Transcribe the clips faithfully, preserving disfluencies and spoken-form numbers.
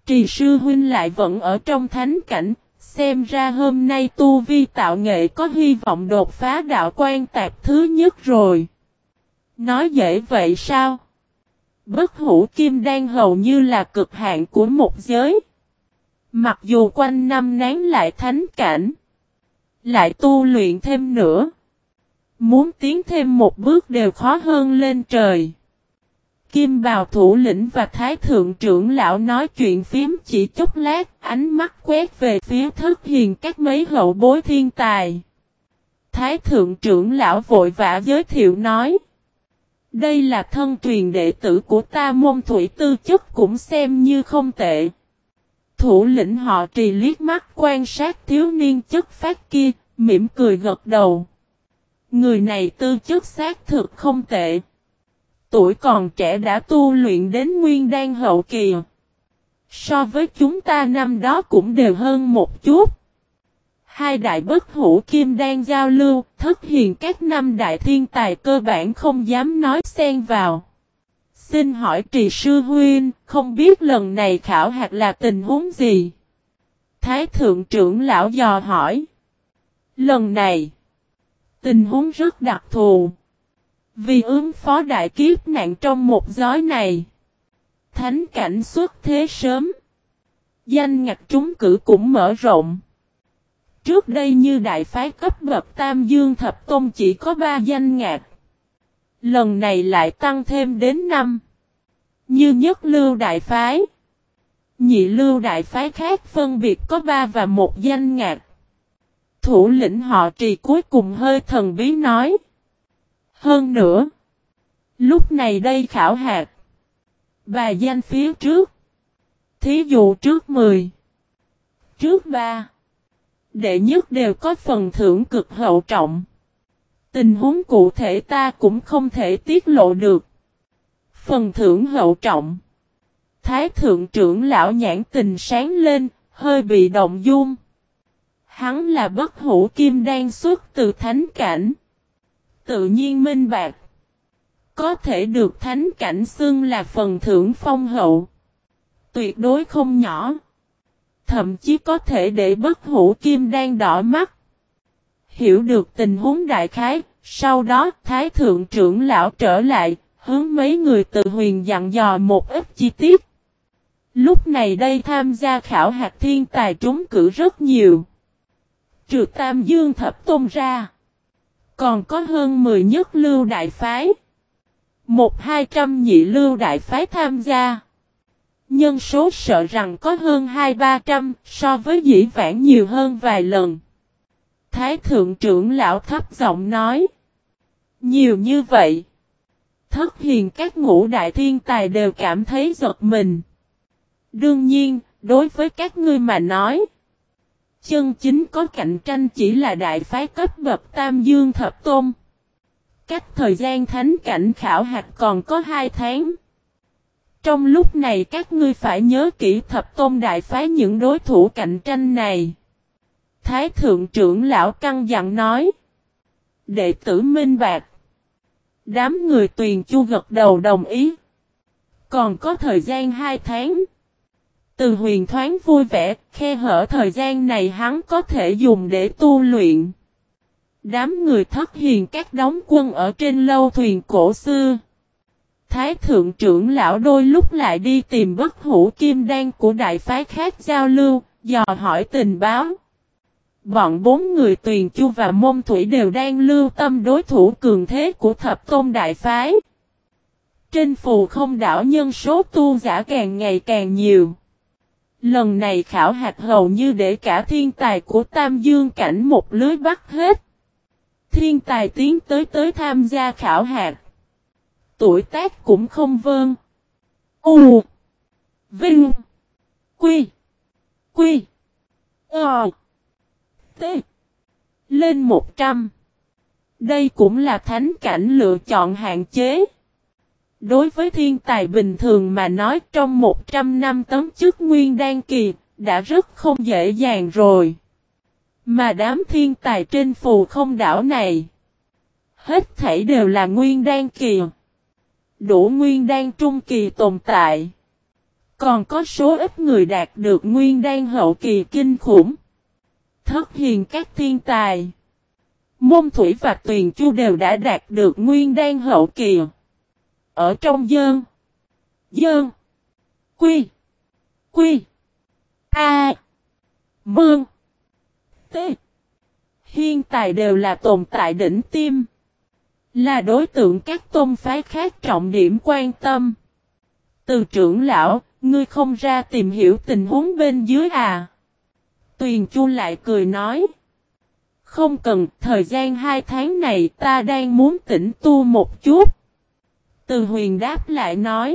Trì sư huynh lại vẫn ở trong thánh cảnh, xem ra hôm nay tu vi tạo nghệ có hy vọng đột phá đạo quan tạp thứ nhất rồi. Nói dễ vậy sao? Bất hủ kim đan hầu như là cực hạn của một giới. Mặc dù quanh năm nán lại thánh cảnh, lại tu luyện thêm nữa, muốn tiến thêm một bước đều khó hơn lên trời. Kim bào thủ lĩnh và thái thượng trưởng lão nói chuyện phím chỉ chốc lát, ánh mắt quét về phía Thất Hiền các mấy hậu bối thiên tài. Thái thượng trưởng lão vội vã giới thiệu nói: đây là thân truyền đệ tử của ta môn thủy, tư chất cũng xem như không tệ. Thủ lĩnh họ Trì liếc mắt quan sát thiếu niên chất phát kia, mỉm cười gật đầu. Người này tư chất xác thực không tệ. Tuổi còn trẻ đã tu luyện đến nguyên đan hậu kỳ. So với chúng ta năm đó cũng đều hơn một chút. Hai đại bất hủ kim đan giao lưu, Thất Hiền các năm đại thiên tài cơ bản không dám nói xen vào. Xin hỏi Trì sư huynh, không biết lần này khảo hạt là tình huống gì? Thái thượng trưởng lão dò hỏi. Lần này, tình huống rất đặc thù. Vì ứng phó đại kiếp nạn trong một giới này, thánh cảnh xuất thế sớm, danh ngạch trúng cử cũng mở rộng. Trước đây như đại phái cấp bậc Tam Dương Thập Tôn chỉ có ba danh ngạch, lần này lại tăng thêm đến năm. Như nhất lưu đại phái, nhị lưu đại phái khác phân biệt có ba và một danh ngạch. Thủ lĩnh họ Trì cuối cùng hơi thần bí nói. Hơn nữa, lúc này đây khảo hạt, bài danh phía trước, thí dụ trước mười, trước ba, đệ nhất đều có phần thưởng cực hậu trọng. Tình huống cụ thể ta cũng không thể tiết lộ được. Phần thưởng hậu trọng. Thái thượng trưởng lão nhãn tình sáng lên, hơi bị động dung. Hắn là bất hủ kim đan xuất từ thánh cảnh. Tự nhiên minh bạc. Có thể được thánh cảnh xưng là phần thưởng phong hậu. Tuyệt đối không nhỏ. Thậm chí có thể để bất hủ kim đan đỏ mắt. Hiểu được tình huống đại khái, sau đó Thái thượng trưởng lão trở lại, hướng mấy người tự huyền dặn dò một ít chi tiết. Lúc này đây tham gia khảo hạt thiên tài trúng cử rất nhiều. Trừ Tam Dương Thập Tôn ra, còn có hơn mười nhất lưu đại phái, một hai trăm nhị lưu đại phái tham gia. Nhân số sợ rằng có hơn hai ba trăm, so với dĩ vãng nhiều hơn vài lần. Thái thượng trưởng lão thấp giọng nói. Nhiều như vậy. Thất Hiền các ngũ đại thiên tài đều cảm thấy giật mình. Đương nhiên, đối với các ngươi mà nói, chân chính có cạnh tranh chỉ là đại phái cấp bậc Tam Dương Thập Tôn. Cách thời gian thánh cảnh khảo hạt còn có hai tháng. Trong lúc này các ngươi phải nhớ kỹ Thập Tôn đại phái những đối thủ cạnh tranh này. Thái thượng trưởng lão căn dặn nói. Đệ tử minh bạc. Đám người Tuyền Chu gật đầu đồng ý. Còn có thời gian hai tháng. Từ huyền thoáng vui vẻ, khe hở thời gian này hắn có thể dùng để tu luyện. Đám người Thất Hiền các đóng quân ở trên lâu thuyền cổ xưa. Thái thượng trưởng lão đôi lúc lại đi tìm bất hủ kim đan của đại phái khác giao lưu, dò hỏi tình báo. Bọn bốn người Tuyền Chu và Môn Thủy đều đang lưu tâm đối thủ cường thế của Thập Tôn đại phái. Trên phù không đảo nhân số tu giả càng ngày càng nhiều. Lần này khảo hạt hầu như để cả thiên tài của Tam Dương cảnh một lưới bắt hết. Thiên tài tiến tới tới tham gia khảo hạt. Tuổi tác cũng không vơn. U. Vinh. Quy. Quy. Ờ. T. Lên một trăm. Đây cũng là thánh cảnh lựa chọn hạn chế. Đối với thiên tài bình thường mà nói trong một trăm năm tấm chức nguyên đan kỳ, đã rất không dễ dàng rồi. Mà đám thiên tài trên phù không đảo này, hết thảy đều là nguyên đan kỳ. Đủ nguyên đan trung kỳ tồn tại. Còn có số ít người đạt được nguyên đan hậu kỳ kinh khủng. Thất hiền các thiên tài. Môn Thủy và Tuyền Chu đều đã đạt được nguyên đan hậu kỳ. Ở trong dơn. Dơn. Quy. Quy. A. Mương. T. Hiên tài đều là tồn tại đỉnh tiêm. Là đối tượng các tôn phái khác trọng điểm quan tâm. Từ trưởng lão, ngươi không ra tìm hiểu tình huống bên dưới à? Tuyền Chu lại cười nói. Không cần, thời gian hai tháng này ta đang muốn tĩnh tu một chút. Từ Huyền đáp lại nói.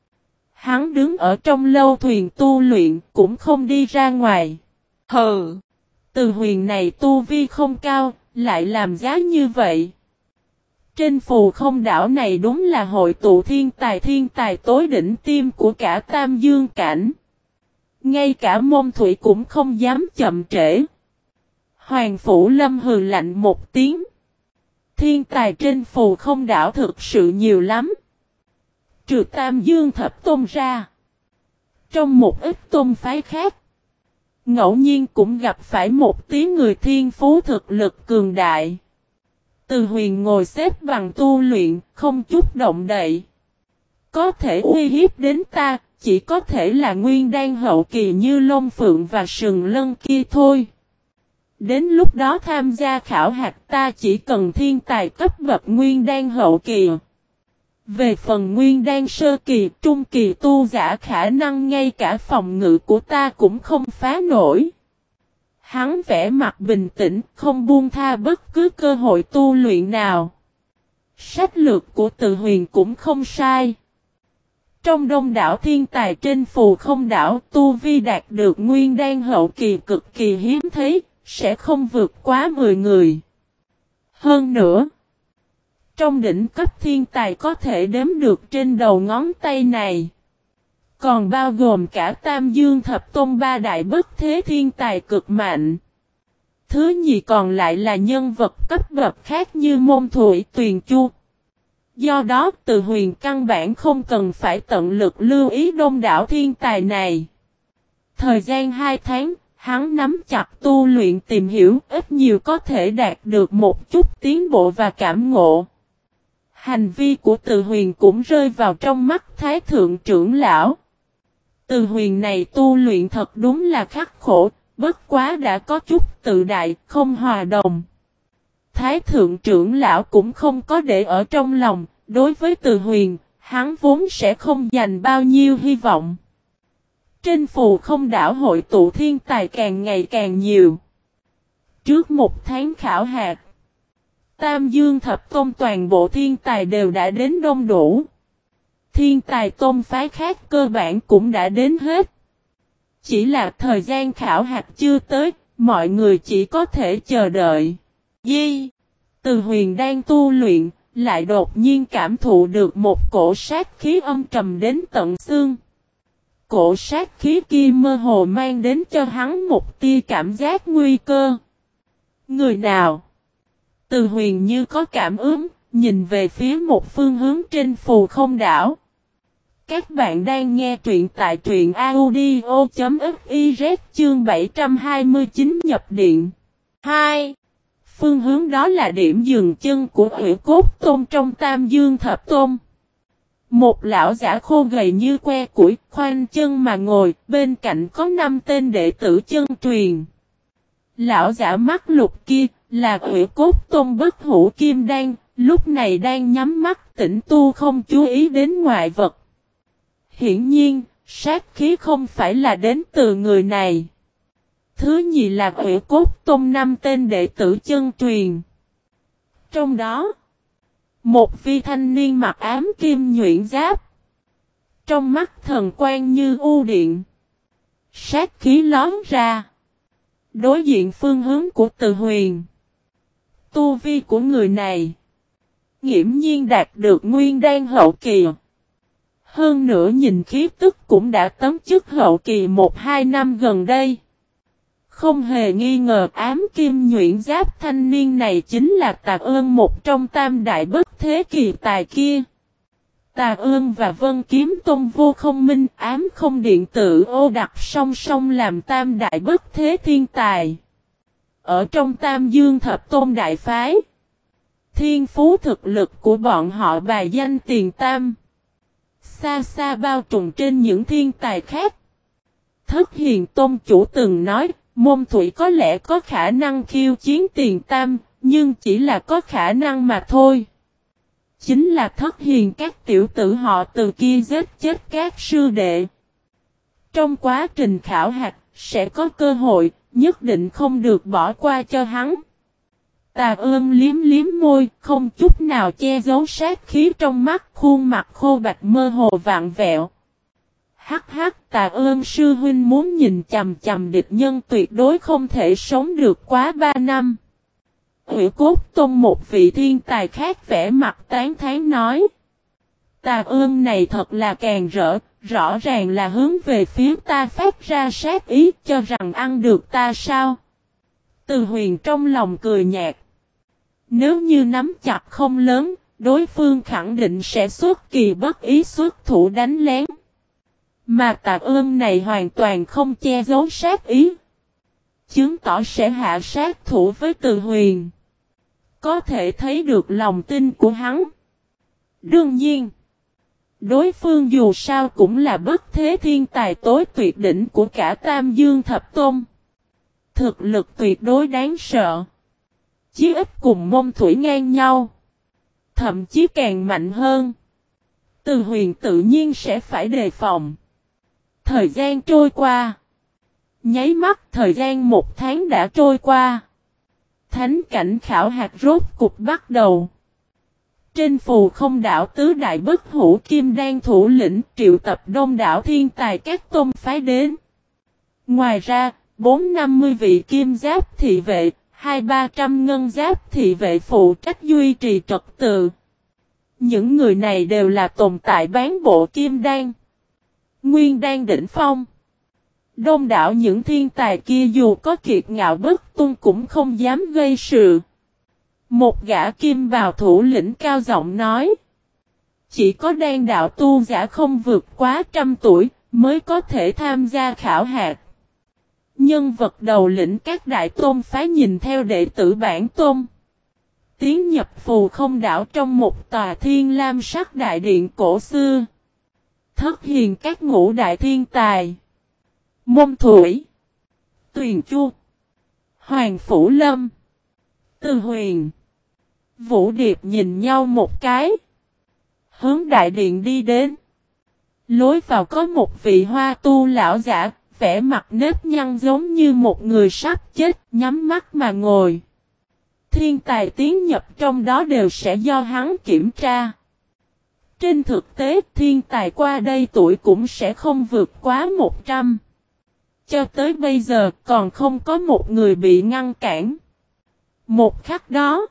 Hắn đứng ở trong lâu thuyền tu luyện cũng không đi ra ngoài. Hừ, Từ Huyền này tu vi không cao, lại làm giá như vậy. Trên phù không đảo này đúng là hội tụ thiên tài thiên tài tối đỉnh tiêm của cả Tam Dương Cảnh. Ngay cả Môn Thủy cũng không dám chậm trễ. Hoàng Phủ Lâm hừ lạnh một tiếng. Thiên tài trên phù không đảo thực sự nhiều lắm. Trừ Tam Dương Thập Tôn ra. Trong một ít tôn phái khác. Ngẫu nhiên cũng gặp phải một tí người thiên phú thực lực cường đại. Từ Huyền ngồi xếp bằng tu luyện, không chút động đậy. Có thể uy hiếp đến ta, chỉ có thể là nguyên đan hậu kỳ như Long Phượng và Sừng Lân kia thôi. Đến lúc đó tham gia khảo hạch ta chỉ cần thiên tài cấp bậc nguyên đan hậu kỳ. Về phần nguyên đan sơ kỳ, trung kỳ tu giả khả năng ngay cả phòng ngự của ta cũng không phá nổi. Hắn vẽ mặt bình tĩnh, không buông tha bất cứ cơ hội tu luyện nào. Sách lược của Từ Huyền cũng không sai. Trong đông đảo thiên tài trên phù không đảo, tu vi đạt được nguyên đan hậu kỳ cực kỳ hiếm thấy, sẽ không vượt quá mười người. Hơn nữa, trong đỉnh cấp thiên tài có thể đếm được trên đầu ngón tay này. Còn bao gồm cả Tam Dương Thập Tôn ba đại bất thế thiên tài cực mạnh. Thứ nhì còn lại là nhân vật cấp bậc khác như Môn Thủy Tuyền Chu. Do đó Từ Huyền căn bản không cần phải tận lực lưu ý đông đảo thiên tài này. Thời gian hai tháng, hắn nắm chặt tu luyện tìm hiểu ít nhiều có thể đạt được một chút tiến bộ và cảm ngộ. Hành vi của Từ Huyền cũng rơi vào trong mắt Thái Thượng trưởng lão. Từ Huyền này tu luyện thật đúng là khắc khổ, bất quá đã có chút tự đại, không hòa đồng. Thái Thượng trưởng lão cũng không có để ở trong lòng, đối với Từ Huyền, hắn vốn sẽ không dành bao nhiêu hy vọng. Trên phù không đảo hội tụ thiên tài càng ngày càng nhiều. Trước một tháng khảo hạt, Tam Dương Thập Tôn toàn bộ thiên tài đều đã đến đông đủ. Thiên tài tôn phái khác cơ bản cũng đã đến hết. Chỉ là thời gian khảo hạt chưa tới, mọi người chỉ có thể chờ đợi. Di, Từ Huyền đang tu luyện, lại đột nhiên cảm thụ được một cổ sát khí âm trầm đến tận xương. Cổ sát khí kia mơ hồ mang đến cho hắn một tia cảm giác nguy cơ. Người nào? Từ Huyền như có cảm ứng, nhìn về phía một phương hướng trên phù không đảo. Các bạn đang nghe truyện tại truyện audio chấm fiz chương bảy trăm hai mươi chín nhập điện. hai. Phương hướng đó là điểm dừng chân của Hủy Cốt Tôn trong Tam Dương Thập Tôn. Một lão giả khô gầy như que củi, khoanh chân mà ngồi, bên cạnh có năm tên đệ tử chân truyền. Lão giả mắt lục kia, là Hủy Cốt Tôn bất hủ kim đan, lúc này đang nhắm mắt tĩnh tu không chú ý đến ngoại vật. Hiển nhiên, sát khí không phải là đến từ người này. Thứ nhì là Hủy Cốt Tôn năm tên đệ tử chân truyền. Trong đó, một vi thanh niên mặc ám kim nhuyễn giáp. Trong mắt thần quang như u điện. Sát khí lón ra. Đối diện phương hướng của Từ Huyền. Tu vi của người này nghiễm nhiên đạt được nguyên đan hậu kỳ. Hơn nữa nhìn khí tức cũng đã tấm chức hậu kỳ một hai năm gần đây. Không hề nghi ngờ ám kim nhuyễn giáp thanh niên này chính là Tạc Ơn một trong tam đại bất thế kỳ tài kia. Tà Ương và Vân Kiếm Tôn Vô Không Minh ám không điện tử ô đặt song song làm tam đại bất thế thiên tài. Ở trong Tam Dương Thập Tôn Đại Phái, thiên phú thực lực của bọn họ bài danh tiền tam, xa xa bao trùm trên những thiên tài khác. Thất Hiền Tôn chủ từng nói, môn thủy có lẽ có khả năng khiêu chiến tiền tam, nhưng chỉ là có khả năng mà thôi. Chính là Thất Hiền các tiểu tử họ từ kia giết chết các sư đệ. Trong quá trình khảo hạch, sẽ có cơ hội, nhất định không được bỏ qua cho hắn. Tà Ương liếm liếm môi, không chút nào che giấu sát khí trong mắt, khuôn mặt khô bạch mơ hồ vặn vẹo. Hắc hắc, Tà Ương sư huynh muốn nhìn chằm chằm địch nhân tuyệt đối không thể sống được quá ba năm. Hủy Cốt Tôn một vị thiên tài khác vẻ mặt tán thán nói. Tà Ương này thật là càng rỡ, rõ ràng là hướng về phía ta phát ra sát ý cho rằng ăn được ta sao. Từ Huyền trong lòng cười nhạt. Nếu như nắm chặt không lớn, đối phương khẳng định sẽ xuất kỳ bất ý xuất thủ đánh lén. Mà Tà Ương này hoàn toàn không che giấu sát ý, chứng tỏ sẽ hạ sát thủ với Từ Huyền. Có thể thấy được lòng tin của hắn. Đương nhiên, đối phương dù sao cũng là bất thế thiên tài tối tuyệt đỉnh của cả Tam Dương Thập Tôn. Thực lực tuyệt đối đáng sợ. Chí ít cùng môn thủy ngang nhau. Thậm chí càng mạnh hơn. Từ Huyền tự nhiên sẽ phải đề phòng. Thời gian trôi qua. Nháy mắt thời gian một tháng đã trôi qua. Thánh cảnh khảo hạt rốt cục bắt đầu. Trên phù không đảo tứ đại bất hủ kim đan thủ lĩnh triệu tập đông đảo thiên tài các tôn phái đến. Ngoài ra, bốn năm mươi vị kim giáp thị vệ, hai ba trăm ngân giáp thị vệ phụ trách duy trì trật tự. Những người này đều là tồn tại bán bộ kim đan, nguyên đan đỉnh phong. Đông đảo những thiên tài kia dù có kiệt ngạo bất tuân cũng không dám gây sự. Một gã kim bào thủ lĩnh cao giọng nói. Chỉ có đan đạo tu giả không vượt quá trăm tuổi mới có thể tham gia khảo hạt. Nhân vật đầu lĩnh các đại tôn phái nhìn theo đệ tử bản tôn. Tiến nhập phù không đảo trong một tòa thiên lam sắc đại điện cổ xưa. Thất Hiền các ngũ đại thiên tài. Môn Thủy, Tuyền Chu, Hoàng Phủ Lâm, Từ Huyền, Vũ Điệp nhìn nhau một cái. Hướng đại điện đi đến. Lối vào có một vị hoa tu lão giả, vẻ mặt nếp nhăn giống như một người sắp chết, nhắm mắt mà ngồi. Thiên tài tiến nhập trong đó đều sẽ do hắn kiểm tra. Trên thực tế, thiên tài qua đây tuổi cũng sẽ không vượt quá một trăm. Cho tới bây giờ còn không có một người bị ngăn cản. Một khắc đó.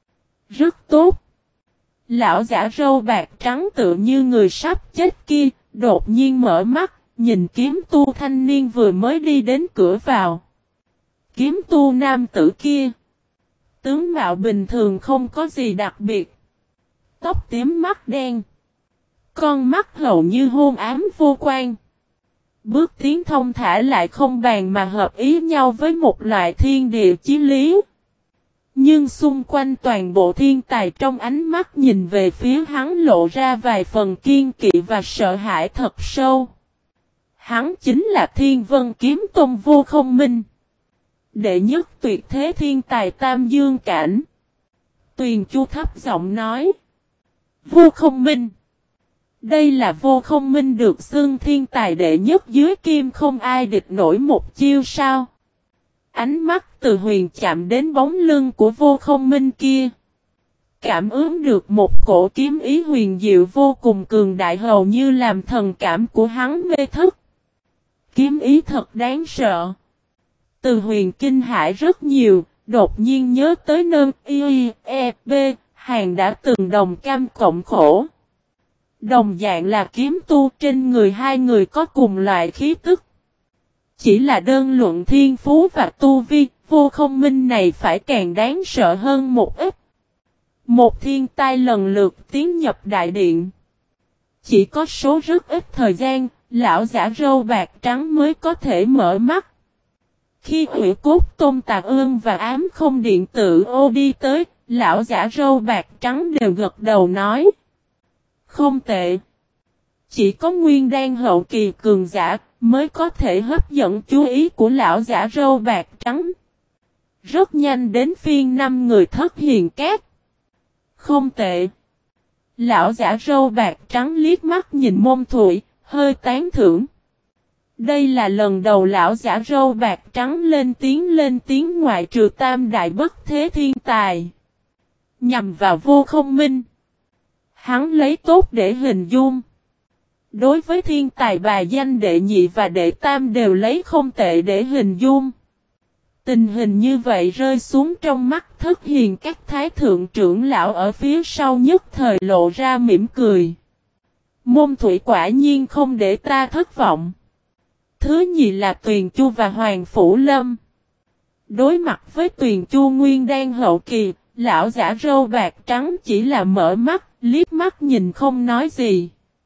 Rất tốt. Lão giả râu bạc trắng tựa như người sắp chết kia, đột nhiên mở mắt, nhìn kiếm tu thanh niên vừa mới đi đến cửa vào. Kiếm tu nam tử kia. Tướng mạo bình thường không có gì đặc biệt. Tóc tím mắt đen. Con mắt hầu như hôn ám vô quan. Bước tiến thông thả lại không bàn mà hợp ý nhau với một loại thiên địa chí lý. Nhưng xung quanh toàn bộ thiên tài trong ánh mắt nhìn về phía hắn lộ ra vài phần kiên kỵ và sợ hãi thật sâu. Hắn chính là Thiên Vân Kiếm Tôn Vô Không Minh. Đệ nhất tuyệt thế thiên tài Tam Dương Cảnh. Tuyền Chu thấp giọng nói. Vô Không Minh. Đây là Vô Không Minh được xưng thiên tài đệ nhất dưới kim không ai địch nổi một chiêu sao. Ánh mắt Từ Huyền chạm đến bóng lưng của Vô Không Minh kia. Cảm ứng được một cổ kiếm ý huyền diệu vô cùng cường đại hầu như làm thần cảm của hắn mê thức. Kiếm ý thật đáng sợ. Từ Huyền kinh hãi rất nhiều, đột nhiên nhớ tới nơn y e b, hàng đã từng đồng cam cộng khổ. Đồng dạng là kiếm tu trên người hai người có cùng loại khí tức. Chỉ là đơn luận thiên phú và tu vi, Vô Không Minh này phải càng đáng sợ hơn một ít. Một thiên tai lần lượt tiến nhập đại điện. Chỉ có số rất ít thời gian, lão giả râu bạc trắng mới có thể mở mắt. Khi Hủy Cốt Tôn Tạc Ương và Ám Không Điện Tử ô đi tới, lão giả râu bạc trắng đều gật đầu nói. Không tệ. Chỉ có nguyên đan hậu kỳ cường giả mới có thể hấp dẫn chú ý của lão giả râu bạc trắng. Rất nhanh đến phiên năm người Thất Hiền Cát. Không tệ. Lão giả râu bạc trắng liếc mắt nhìn Môn Thụy, hơi tán thưởng. Đây là lần đầu lão giả râu bạc trắng lên tiếng lên tiếng ngoại trừ tam đại bất thế thiên tài. Nhằm vào Vô Không Minh. Hắn lấy tốt để hình dung. Đối với thiên tài bài danh đệ nhị và đệ tam đều lấy không tệ để hình dung. Tình hình như vậy rơi xuống trong mắt Thất Hiền các thái thượng trưởng lão ở phía sau nhất thời lộ ra mỉm cười. Môn Thủy quả nhiên không để ta thất vọng. Thứ nhì là Tuyền Chu và Hoàng Phủ Lâm. Đối mặt với Tuyền Chu nguyên đan hậu kỳ, lão giả râu bạc trắng chỉ là mở mắt, liếc mắt nhìn không nói gì.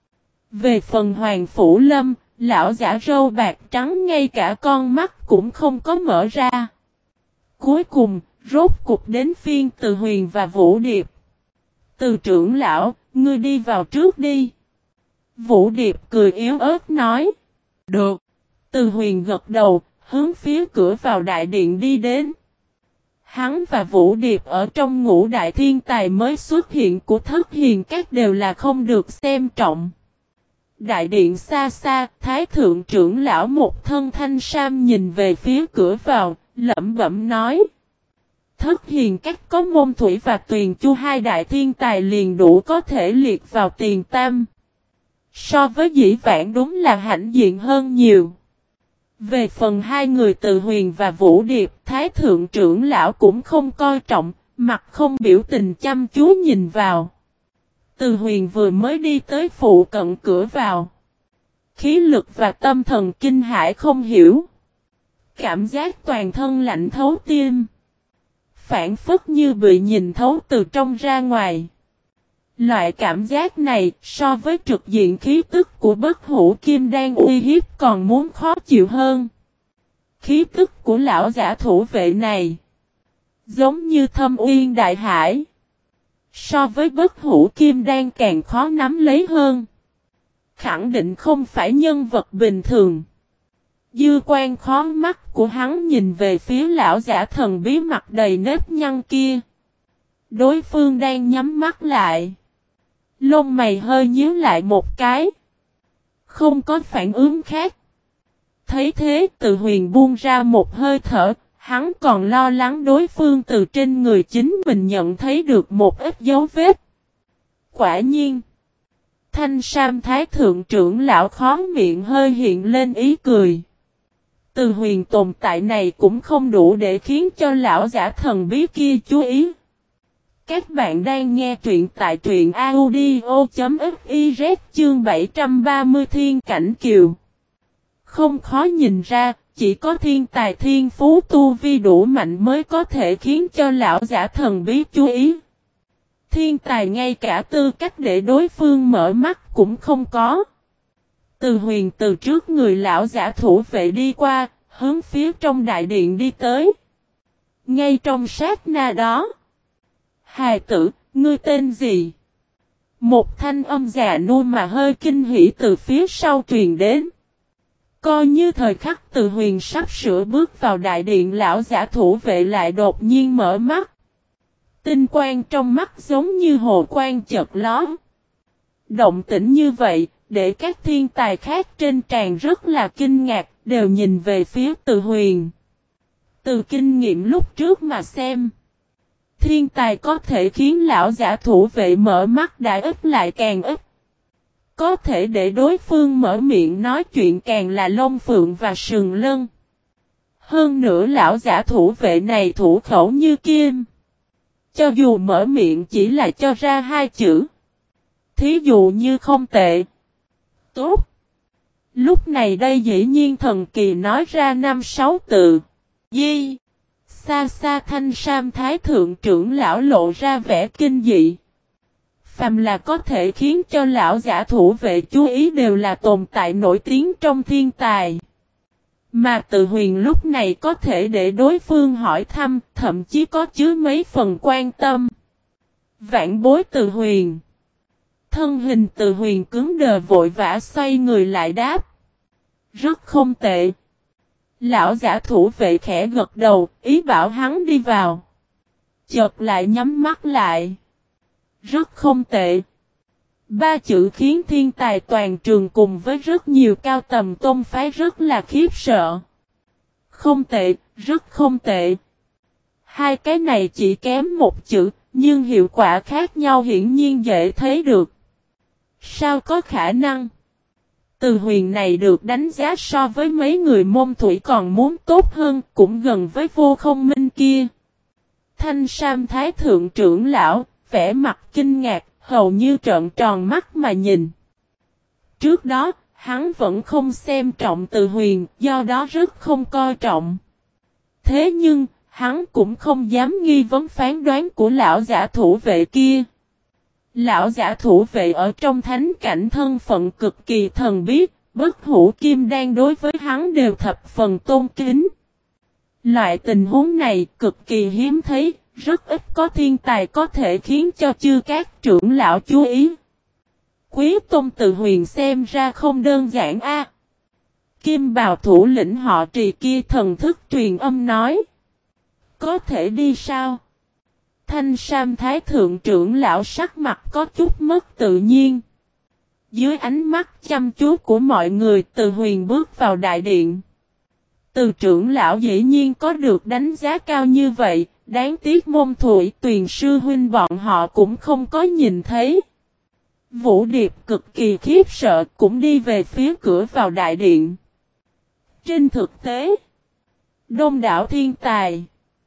Về phần Hoàng Phủ Lâm, lão giả râu bạc trắng ngay cả con mắt cũng không có mở ra. Cuối cùng, rốt cục đến phiên Từ Huyền và Vũ Điệp. Từ trưởng lão, ngươi đi vào trước đi. Vũ Điệp cười yếu ớt nói. Được. Từ Huyền gật đầu, hướng phía cửa vào đại điện đi đến. Hắn và Vũ Điệp ở trong ngũ đại thiên tài mới xuất hiện của Thất Hiền các đều là không được xem trọng. Đại điện xa xa, thái thượng trưởng lão một thân thanh sam nhìn về phía cửa vào, lẩm bẩm nói. Thất Hiền các có Môn Thủy và Tuyền Chu hai đại thiên tài liền đủ có thể liệt vào tiền tam. So với dĩ vãng đúng là hãnh diện hơn nhiều. Về phần hai người Từ Huyền và Vũ Điệp, thái thượng trưởng lão cũng không coi trọng, mặt không biểu tình chăm chú nhìn vào. Từ Huyền vừa mới đi tới phụ cận cửa vào. Khí lực và tâm thần kinh hãi không hiểu. Cảm giác toàn thân lạnh thấu tim. Phản phất như bị nhìn thấu từ trong ra ngoài. Loại cảm giác này so với trực diện khí tức của bất hủ kim đan uy hiếp còn muốn khó chịu hơn. Khí tức của lão giả thủ vệ này giống như thâm uyên đại hải. So với bất hủ kim đan càng khó nắm lấy hơn. Khẳng định không phải nhân vật bình thường. Dư quan khó mắt của hắn nhìn về phía lão giả thần bí mặt đầy nếp nhăn kia. Đối phương đang nhắm mắt lại. Lông mày hơi nhíu lại một cái. Không có phản ứng khác. Thấy thế Từ Huyền buông ra một hơi thở. Hắn còn lo lắng đối phương từ trên người chính mình nhận thấy được một ít dấu vết. Quả nhiên. Thanh Sam Thái Thượng trưởng lão khó miệng hơi hiện lên ý cười. Từ Huyền tồn tại này cũng không đủ để khiến cho lão giả thần bí kia chú ý. Các bạn đang nghe truyện tại truyện audio.fiz chương bảy trăm ba mươi Thiên Cảnh Kiều. Không khó nhìn ra, chỉ có thiên tài thiên phú tu vi đủ mạnh mới có thể khiến cho lão giả thần bí chú ý. Thiên tài ngay cả tư cách để đối phương mở mắt cũng không có. Từ Huyền từ trước người lão giả thủ vệ đi qua, hướng phía trong đại điện đi tới. Ngay trong sát na đó. Hài tử, ngươi tên gì? Một thanh âm già nua mà hơi kinh hỉ từ phía sau truyền đến. Coi như thời khắc Từ Huyền sắp sửa bước vào đại điện, lão giả thủ vệ lại đột nhiên mở mắt. Tinh quang trong mắt giống như hồ quang chợt lóe. Động tĩnh như vậy, để các thiên tài khác trên tràng rất là kinh ngạc, đều nhìn về phía Từ Huyền. Từ kinh nghiệm lúc trước mà xem. Thiên tài có thể khiến lão giả thủ vệ mở mắt đã ít lại càng ít. Có thể để đối phương mở miệng nói chuyện càng là lông phượng và sừng lân. Hơn nữa lão giả thủ vệ này thủ khẩu như kim. Cho dù mở miệng chỉ là cho ra hai chữ. Thí dụ như không tệ. Tốt. Lúc này đây dĩ nhiên thần kỳ nói ra năm sáu từ. Di. Xa xa Thanh Sam Thái Thượng trưởng lão lộ ra vẻ kinh dị. phàm là có thể khiến cho lão giả thủ vệ chú ý đều là tồn tại nổi tiếng trong thiên tài. Mà Từ Huyền lúc này có thể để đối phương hỏi thăm, thậm chí có chứa mấy phần quan tâm. Vạn bối Từ Huyền. Thân hình Từ Huyền cứng đờ vội vã xoay người lại đáp. Rất không tệ. Lão giả thủ vệ khẽ gật đầu, ý bảo hắn đi vào. Chợt lại nhắm mắt lại. Rất không tệ. Ba chữ khiến thiên tài toàn trường cùng với rất nhiều cao tầm tôn phái rất là khiếp sợ. Không tệ, rất không tệ. Hai cái này chỉ kém một chữ, nhưng hiệu quả khác nhau hiển nhiên dễ thấy được. Sao có khả năng? Từ Huyền này được đánh giá so với mấy người môn thủy còn muốn tốt hơn, cũng gần với Vô Không Minh kia. Thanh Sam Thái Thượng trưởng lão, vẻ mặt kinh ngạc, hầu như trợn tròn mắt mà nhìn. Trước đó, hắn vẫn không xem trọng Từ Huyền, do đó rất không coi trọng. Thế nhưng, hắn cũng không dám nghi vấn phán đoán của lão giả thủ vệ kia. Lão giả thủ vệ ở trong thánh cảnh thân phận cực kỳ thần bí, bất hủ kim đan đối với hắn đều thập phần tôn kính. Loại tình huống này cực kỳ hiếm thấy, rất ít có thiên tài có thể khiến cho chư các trưởng lão chú ý. Quý Tôn Từ Huyền xem ra không đơn giản a. À. Kim bào thủ lĩnh họ Trì kia thần thức truyền âm nói. Có thể đi sao? Thanh Sam Thái Thượng trưởng lão sắc mặt có chút mất tự nhiên. Dưới ánh mắt chăm chú của mọi người, Từ Huyền bước vào đại điện. Từ trưởng lão dĩ nhiên có được đánh giá cao như vậy, đáng tiếc môn thủy Tuyền sư huynh bọn họ cũng không có nhìn thấy. Vũ Điệp cực kỳ khiếp sợ cũng đi về phía cửa vào đại điện. Trên thực tế, đông đảo thiên tài,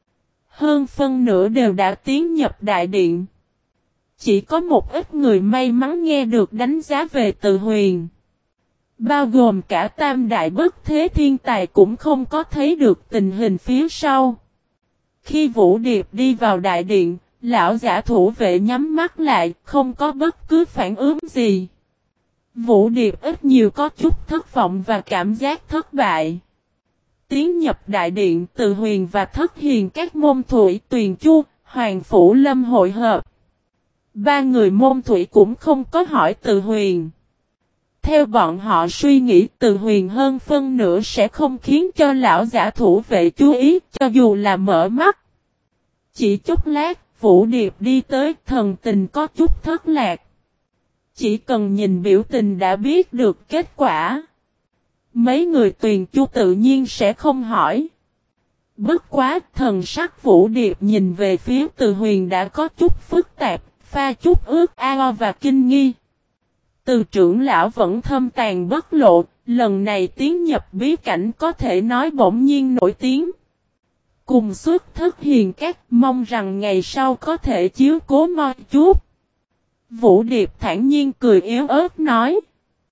hơn phân nửa đều đã tiến nhập đại điện. Chỉ có một ít người may mắn nghe được đánh giá về Từ Huyền. Bao gồm cả tam đại bất thế thiên tài cũng không có thấy được tình hình phía sau. Khi Vũ Điệp đi vào đại điện, lão giả thủ vệ nhắm mắt lại, không có bất cứ phản ứng gì. Vũ Điệp ít nhiều có chút thất vọng và cảm giác thất bại. Tiến nhập đại điện, Từ Huyền và Thất Hiền các môn thủy Tuyền Chu, Hoàng Phủ Lâm hội hợp. Ba người môn thủy cũng không có hỏi Từ Huyền. Theo bọn họ suy nghĩ, Từ Huyền hơn phân nửa sẽ không khiến cho lão giả thủ vệ chú ý, cho dù là mở mắt. Chỉ chút lát, Vũ Điệp đi tới, thần tình có chút thất lạc. Chỉ cần nhìn biểu tình đã biết được kết quả. Mấy người Tuyền Chu tự nhiên sẽ không hỏi. Bất quá, thần sắc Vũ Điệp nhìn về phía Từ Huyền đã có chút phức tạp, pha chút ước ao và kinh nghi. Từ trưởng lão vẫn thâm tàn bất lộ, lần này tiến nhập bí cảnh có thể nói bỗng nhiên nổi tiếng. Cùng suốt Thất Hiền các, mong rằng ngày sau có thể chiếu cố mo chút. Vũ Điệp thản nhiên cười yếu ớt nói.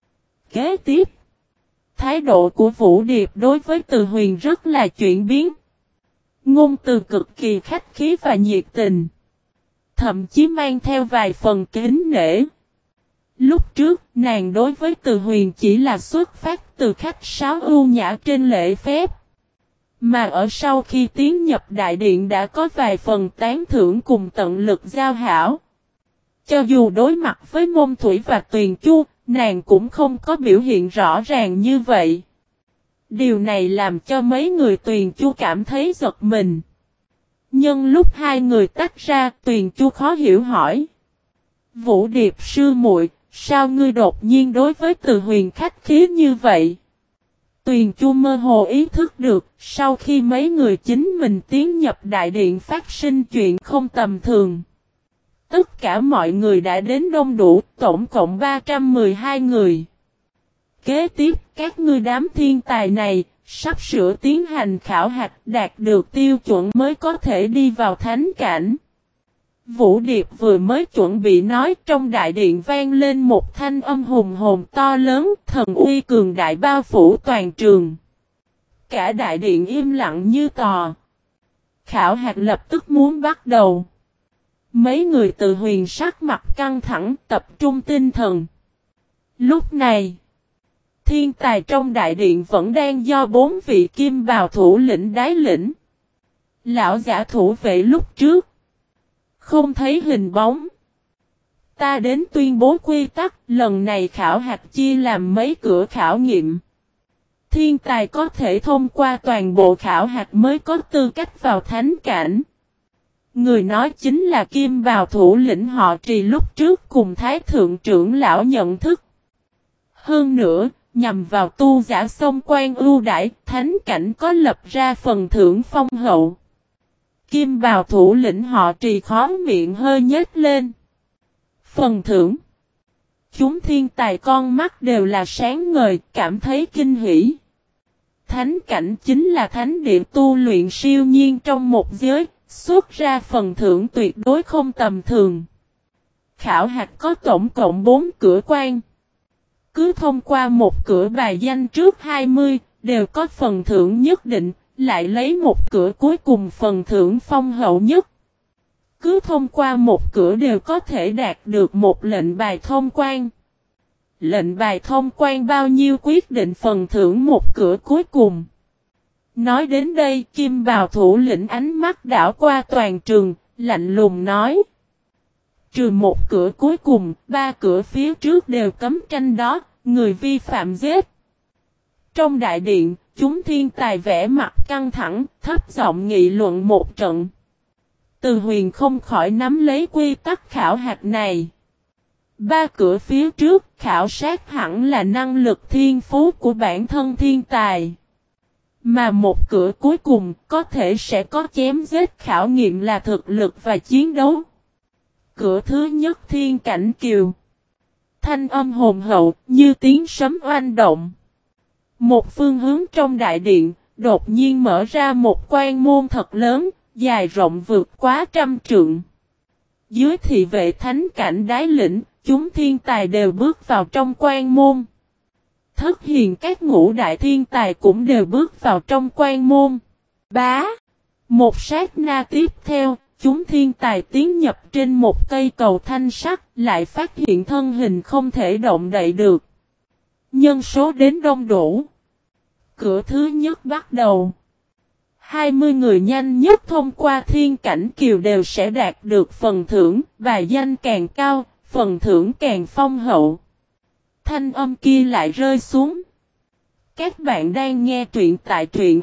Kế tiếp, thái độ của Vũ Điệp đối với Từ Huyền rất là chuyển biến. Ngôn từ cực kỳ khách khí và nhiệt tình. Thậm chí mang theo vài phần kính nể. Lúc trước, nàng đối với Từ Huyền chỉ là xuất phát từ khách sáo ưu nhã trên lễ phép. Mà ở sau khi tiến nhập đại điện đã có vài phần tán thưởng cùng tận lực giao hảo. Cho dù đối mặt với môn thủy và Tuyền Chu, nàng cũng không có biểu hiện rõ ràng như vậy. Điều này làm cho mấy người Tuyền Chu cảm thấy giật mình. Nhưng lúc hai người tách ra, Tuyền Chu khó hiểu hỏi. Vũ Điệp sư muội, sao ngươi đột nhiên đối với Từ Huyền khách khí như vậy? Tuyền Chu mơ hồ ý thức được, sau khi mấy người chính mình tiến nhập đại điện phát sinh chuyện không tầm thường. Tất cả mọi người đã đến đông đủ, tổng cộng ba trăm mười hai người. Kế tiếp, các ngươi đám thiên tài này, sắp sửa tiến hành khảo hạch đạt được tiêu chuẩn mới có thể đi vào thánh cảnh. Vũ Điệp vừa mới chuẩn bị nói, trong đại điện vang lên một thanh âm hùng hồn to lớn, thần uy cường đại bao phủ toàn trường. Cả đại điện im lặng như tò. Khảo hạch lập tức muốn bắt đầu. Mấy người Từ Huyền sắc mặt căng thẳng tập trung tinh thần. Lúc này, thiên tài trong đại điện vẫn đang do bốn vị kim bào thủ lĩnh đái lĩnh. Lão giả thủ vệ lúc trước. Không thấy hình bóng. Ta đến tuyên bố quy tắc, lần này khảo hạch chia làm mấy cửa khảo nghiệm. Thiên tài có thể thông qua toàn bộ khảo hạch mới có tư cách vào thánh cảnh. Người nói chính là kim bào thủ lĩnh họ Trì lúc trước cùng Thái Thượng trưởng lão nhận thức. Hơn nữa, nhằm vào tu giả sông quan ưu đãi, thánh cảnh có lập ra phần thưởng phong hậu. Kim bào thủ lĩnh họ Trì khó miệng hơi nhếch lên. Phần thưởng. Chúng thiên tài con mắt đều là sáng ngời, cảm thấy kinh hỉ. Thánh cảnh chính là thánh địa tu luyện siêu nhiên trong một giới, xuất ra phần thưởng tuyệt đối không tầm thường. Khảo hạch có tổng cộng bốn cửa quan. Cứ thông qua một cửa bài danh trước hai mươi, đều có phần thưởng nhất định, lại lấy một cửa cuối cùng phần thưởng phong hậu nhất. Cứ thông qua một cửa đều có thể đạt được một lệnh bài thông quan. Lệnh bài thông quan bao nhiêu quyết định phần thưởng một cửa cuối cùng. Nói đến đây, kim bào thủ lĩnh ánh mắt đảo qua toàn trường, lạnh lùng nói. Trừ một cửa cuối cùng, ba cửa phía trước đều cấm tranh đó, người vi phạm giết. Trong đại điện, chúng thiên tài vẽ mặt căng thẳng, thấp giọng nghị luận một trận. Từ Huyền không khỏi nắm lấy quy tắc khảo hạch này. Ba cửa phía trước khảo sát hẳn là năng lực thiên phú của bản thân thiên tài. Mà một cửa cuối cùng có thể sẽ có chém giết khảo nghiệm là thực lực và chiến đấu. Cửa thứ nhất thiên cảnh kiều. Thanh âm hồn hậu như tiếng sấm oanh động. Một phương hướng trong đại điện đột nhiên mở ra một quan môn thật lớn, dài rộng vượt quá trăm trượng. Dưới thị vệ thánh cảnh đái lĩnh, chúng thiên tài đều bước vào trong quan môn. Thất hiền các ngũ đại thiên tài cũng đều bước vào trong quan môn. Bá! Một sát na tiếp theo, chúng thiên tài tiến nhập trên một cây cầu thanh sắt, lại phát hiện thân hình không thể động đậy được. Nhân số đến đông đủ. Cửa thứ nhất bắt đầu. hai mươi người nhanh nhất thông qua thiên cảnh kiều đều sẽ đạt được phần thưởng, bài danh càng cao, phần thưởng càng phong hậu. Thanh âm kia lại rơi xuống. Các bạn đang nghe truyện tại truyện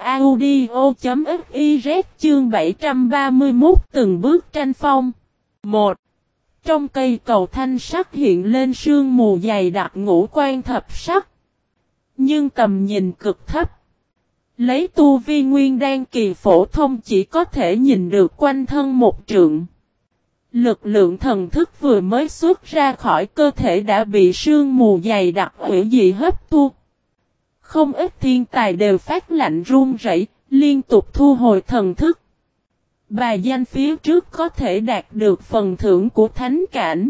audio.fiz chương bảy trăm ba mươi mốt từng bước tranh phong. một. Trong cây cầu thanh sắc hiện lên sương mù dày đặc ngũ quan thập sắc. Nhưng tầm nhìn cực thấp. Lấy tu vi nguyên đan kỳ phổ thông chỉ có thể nhìn được quanh thân một trượng. Lực lượng thần thức vừa mới xuất ra khỏi cơ thể đã bị sương mù dày đặc hủy dị hấp thu. Không ít thiên tài đều phát lạnh run rẩy, liên tục thu hồi thần thức. Bài danh phía trước có thể đạt được phần thưởng của thánh cảnh.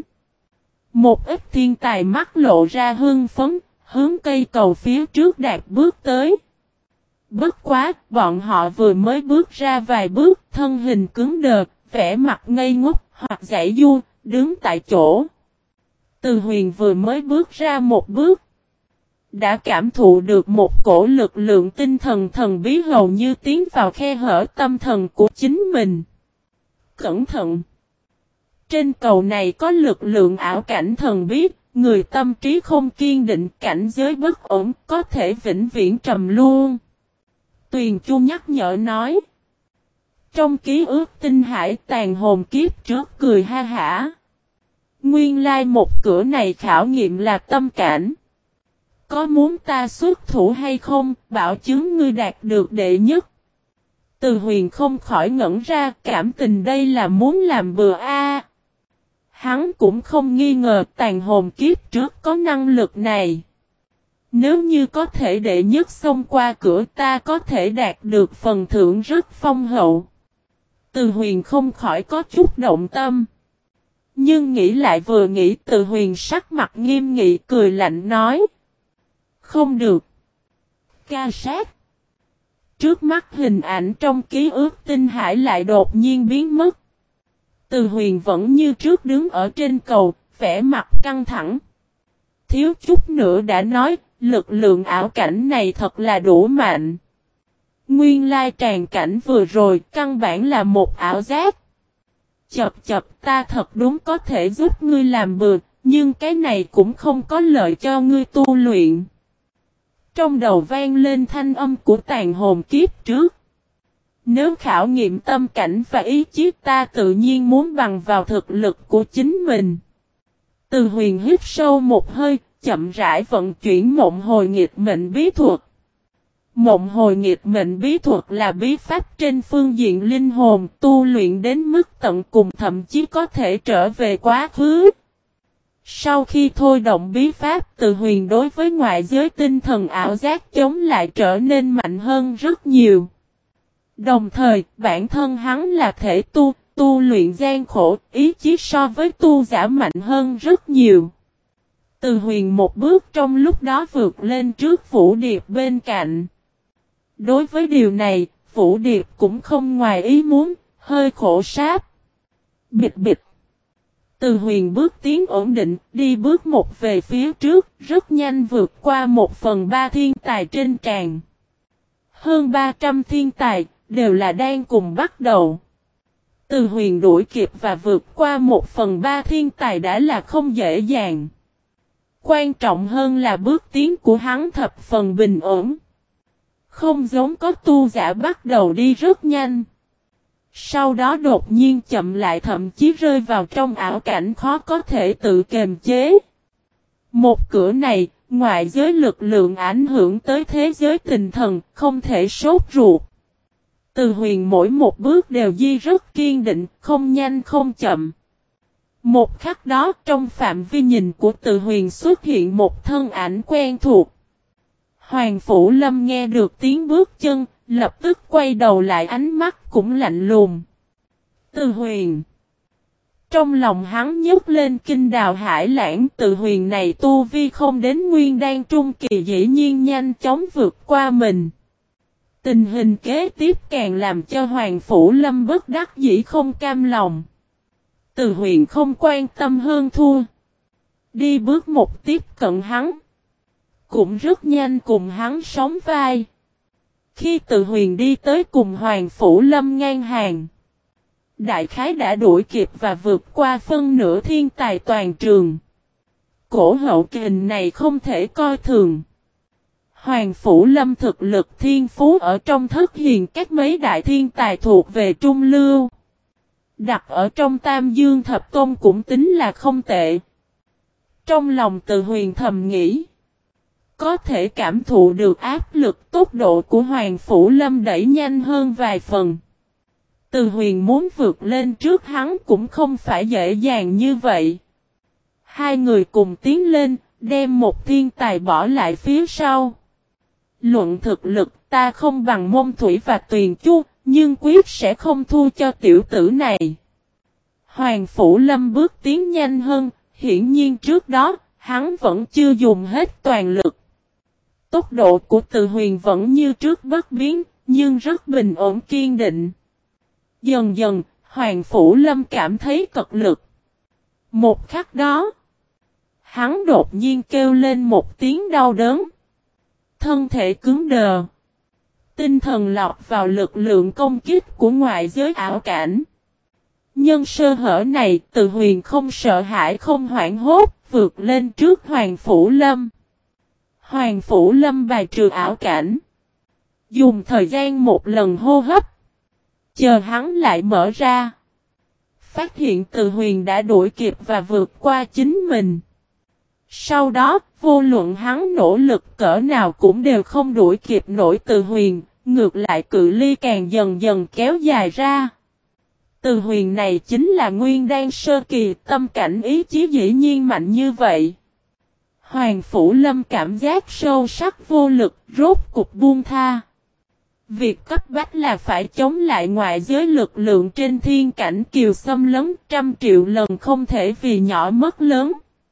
Một ít thiên tài mắt lộ ra hưng phấn, hướng cây cầu phía trước đạt bước tới. Bất quá, bọn họ vừa mới bước ra vài bước, thân hình cứng đờ, vẻ mặt ngây ngốc, hoặc giãy du, đứng tại chỗ. Từ Huyền vừa mới bước ra một bước, đã cảm thụ được một cổ lực lượng tinh thần thần bí hầu như tiến vào khe hở tâm thần của chính mình. Cẩn thận! Trên cầu này có lực lượng ảo cảnh thần bí, người tâm trí không kiên định, cảnh giới bất ổn, có thể vĩnh viễn trầm luôn. Tuyền Chu nhắc nhở nói. Trong ký ức tinh hải tàn hồn kiếp trước cười ha hả. Nguyên lai một cửa này khảo nghiệm là tâm cảnh. Có muốn ta xuất thủ hay không, bảo chứng ngươi đạt được đệ nhất. Từ Huyền không khỏi ngẩn ra, cảm tình đây là muốn làm bừa a. Hắn cũng không nghi ngờ tàn hồn kiếp trước có năng lực này. Nếu như có thể đệ nhất xông qua cửa ta có thể đạt được phần thưởng rất phong hậu. Từ Huyền không khỏi có chút động tâm. Nhưng nghĩ lại vừa nghĩ Từ Huyền sắc mặt nghiêm nghị cười lạnh nói. Không được. Ca sát. Trước mắt hình ảnh trong ký ức tinh hải lại đột nhiên biến mất. Từ Huyền vẫn như trước đứng ở trên cầu, vẻ mặt căng thẳng. Thiếu chút nữa đã nói, lực lượng ảo cảnh này thật là đủ mạnh. Nguyên lai tràn cảnh vừa rồi, căn bản là một ảo giác. Chập chập, ta thật đúng có thể giúp ngươi làm bừa, nhưng cái này cũng không có lợi cho ngươi tu luyện. Trong đầu vang lên thanh âm của tàn hồn kiếp trước. Nếu khảo nghiệm tâm cảnh và ý chí, ta tự nhiên muốn bằng vào thực lực của chính mình. Từ Huyền hít sâu một hơi, chậm rãi vận chuyển mộng hồi nghịch mệnh bí thuật. Mộng hồi nghịch mệnh bí thuật là bí pháp trên phương diện linh hồn, tu luyện đến mức tận cùng thậm chí có thể trở về quá khứ. Sau khi thôi động bí pháp, Từ Huyền đối với ngoại giới tinh thần ảo giác chống lại trở nên mạnh hơn rất nhiều. Đồng thời, bản thân hắn là thể tu, tu luyện gian khổ, ý chí so với tu giả mạnh hơn rất nhiều. Từ Huyền một bước trong lúc đó vượt lên trước Vũ Điệp bên cạnh. Đối với điều này, Vũ Điệp cũng không ngoài ý muốn, hơi khổ sáp. Bịch bịch. Từ Huyền bước tiến ổn định, đi bước một về phía trước, rất nhanh vượt qua một phần ba thiên tài trên tràn. Hơn ba trăm thiên tài, đều là đang cùng bắt đầu. Từ Huyền đuổi kịp và vượt qua một phần ba thiên tài đã là không dễ dàng. Quan trọng hơn là bước tiến của hắn thập phần bình ổn. Không giống có tu giả bắt đầu đi rất nhanh. Sau đó đột nhiên chậm lại, thậm chí rơi vào trong ảo cảnh khó có thể tự kiềm chế. Một cửa này, ngoại giới lực lượng ảnh hưởng tới thế giới tinh thần, không thể sốt ruột. Từ Huyền mỗi một bước đều di rất kiên định, không nhanh không chậm. Một khắc đó, trong phạm vi nhìn của Từ Huyền xuất hiện một thân ảnh quen thuộc. Hoàng Phủ Lâm nghe được tiếng bước chân, lập tức quay đầu lại, ánh mắt cũng lạnh lùng. Từ Huyền. Trong lòng hắn nhấc lên kinh đào hải lãng, Từ Huyền này tu vi không đến nguyên đan trung kỳ dĩ nhiên nhanh chóng vượt qua mình. Tình hình kế tiếp càng làm cho Hoàng Phủ Lâm bất đắc dĩ không cam lòng. Từ Huyền không quan tâm hơn thua. Đi bước một tiếp cận hắn. Cũng rất nhanh cùng hắn sóng vai. Khi Từ Huyền đi tới cùng Hoàng Phủ Lâm ngang hàng, đại khái đã đuổi kịp và vượt qua phân nửa thiên tài toàn trường. Cổ hậu kình này không thể coi thường. Hoàng Phủ Lâm thực lực thiên phú ở trong thất hiền các mấy đại thiên tài thuộc về trung lưu. Đặt ở trong Tam Dương Thập Tôn cũng tính là không tệ. Trong lòng Từ Huyền thầm nghĩ. Có thể cảm thụ được áp lực tốc độ của Hoàng Phủ Lâm đẩy nhanh hơn vài phần. Từ Huyền muốn vượt lên trước hắn cũng không phải dễ dàng như vậy. Hai người cùng tiến lên, đem một thiên tài bỏ lại phía sau. Luận thực lực ta không bằng Môn Thủy và Tuyền Chu, nhưng quyết sẽ không thua cho tiểu tử này. Hoàng Phủ Lâm bước tiến nhanh hơn, hiển nhiên trước đó, hắn vẫn chưa dùng hết toàn lực. Tốc độ của Từ Huyền vẫn như trước bất biến, nhưng rất bình ổn kiên định. Dần dần, Hoàng Phủ Lâm cảm thấy cật lực. Một khắc đó, hắn đột nhiên kêu lên một tiếng đau đớn. Thân thể cứng đờ. Tinh thần lọt vào lực lượng công kích của ngoại giới ảo cảnh. Nhân sơ hở này, Từ Huyền không sợ hãi không hoảng hốt, vượt lên trước Hoàng Phủ Lâm. Hoàng Phủ Lâm bài trừ ảo cảnh. Dùng thời gian một lần hô hấp. Chờ hắn lại mở ra. Phát hiện Từ Huyền đã đuổi kịp và vượt qua chính mình. Sau đó, vô luận hắn nỗ lực cỡ nào cũng đều không đuổi kịp nổi Từ Huyền, ngược lại cự ly càng dần dần kéo dài ra. Từ Huyền này chính là nguyên đan sơ kỳ, tâm cảnh ý chí dĩ nhiên mạnh như vậy. Hoàng Phủ Lâm cảm giác sâu sắc vô lực, rốt cục buông tha. Việc cấp bách là phải chống lại ngoại giới lực lượng trên thiên cảnh kiều xâm lấn, trăm triệu lần không thể vì nhỏ mất lớn.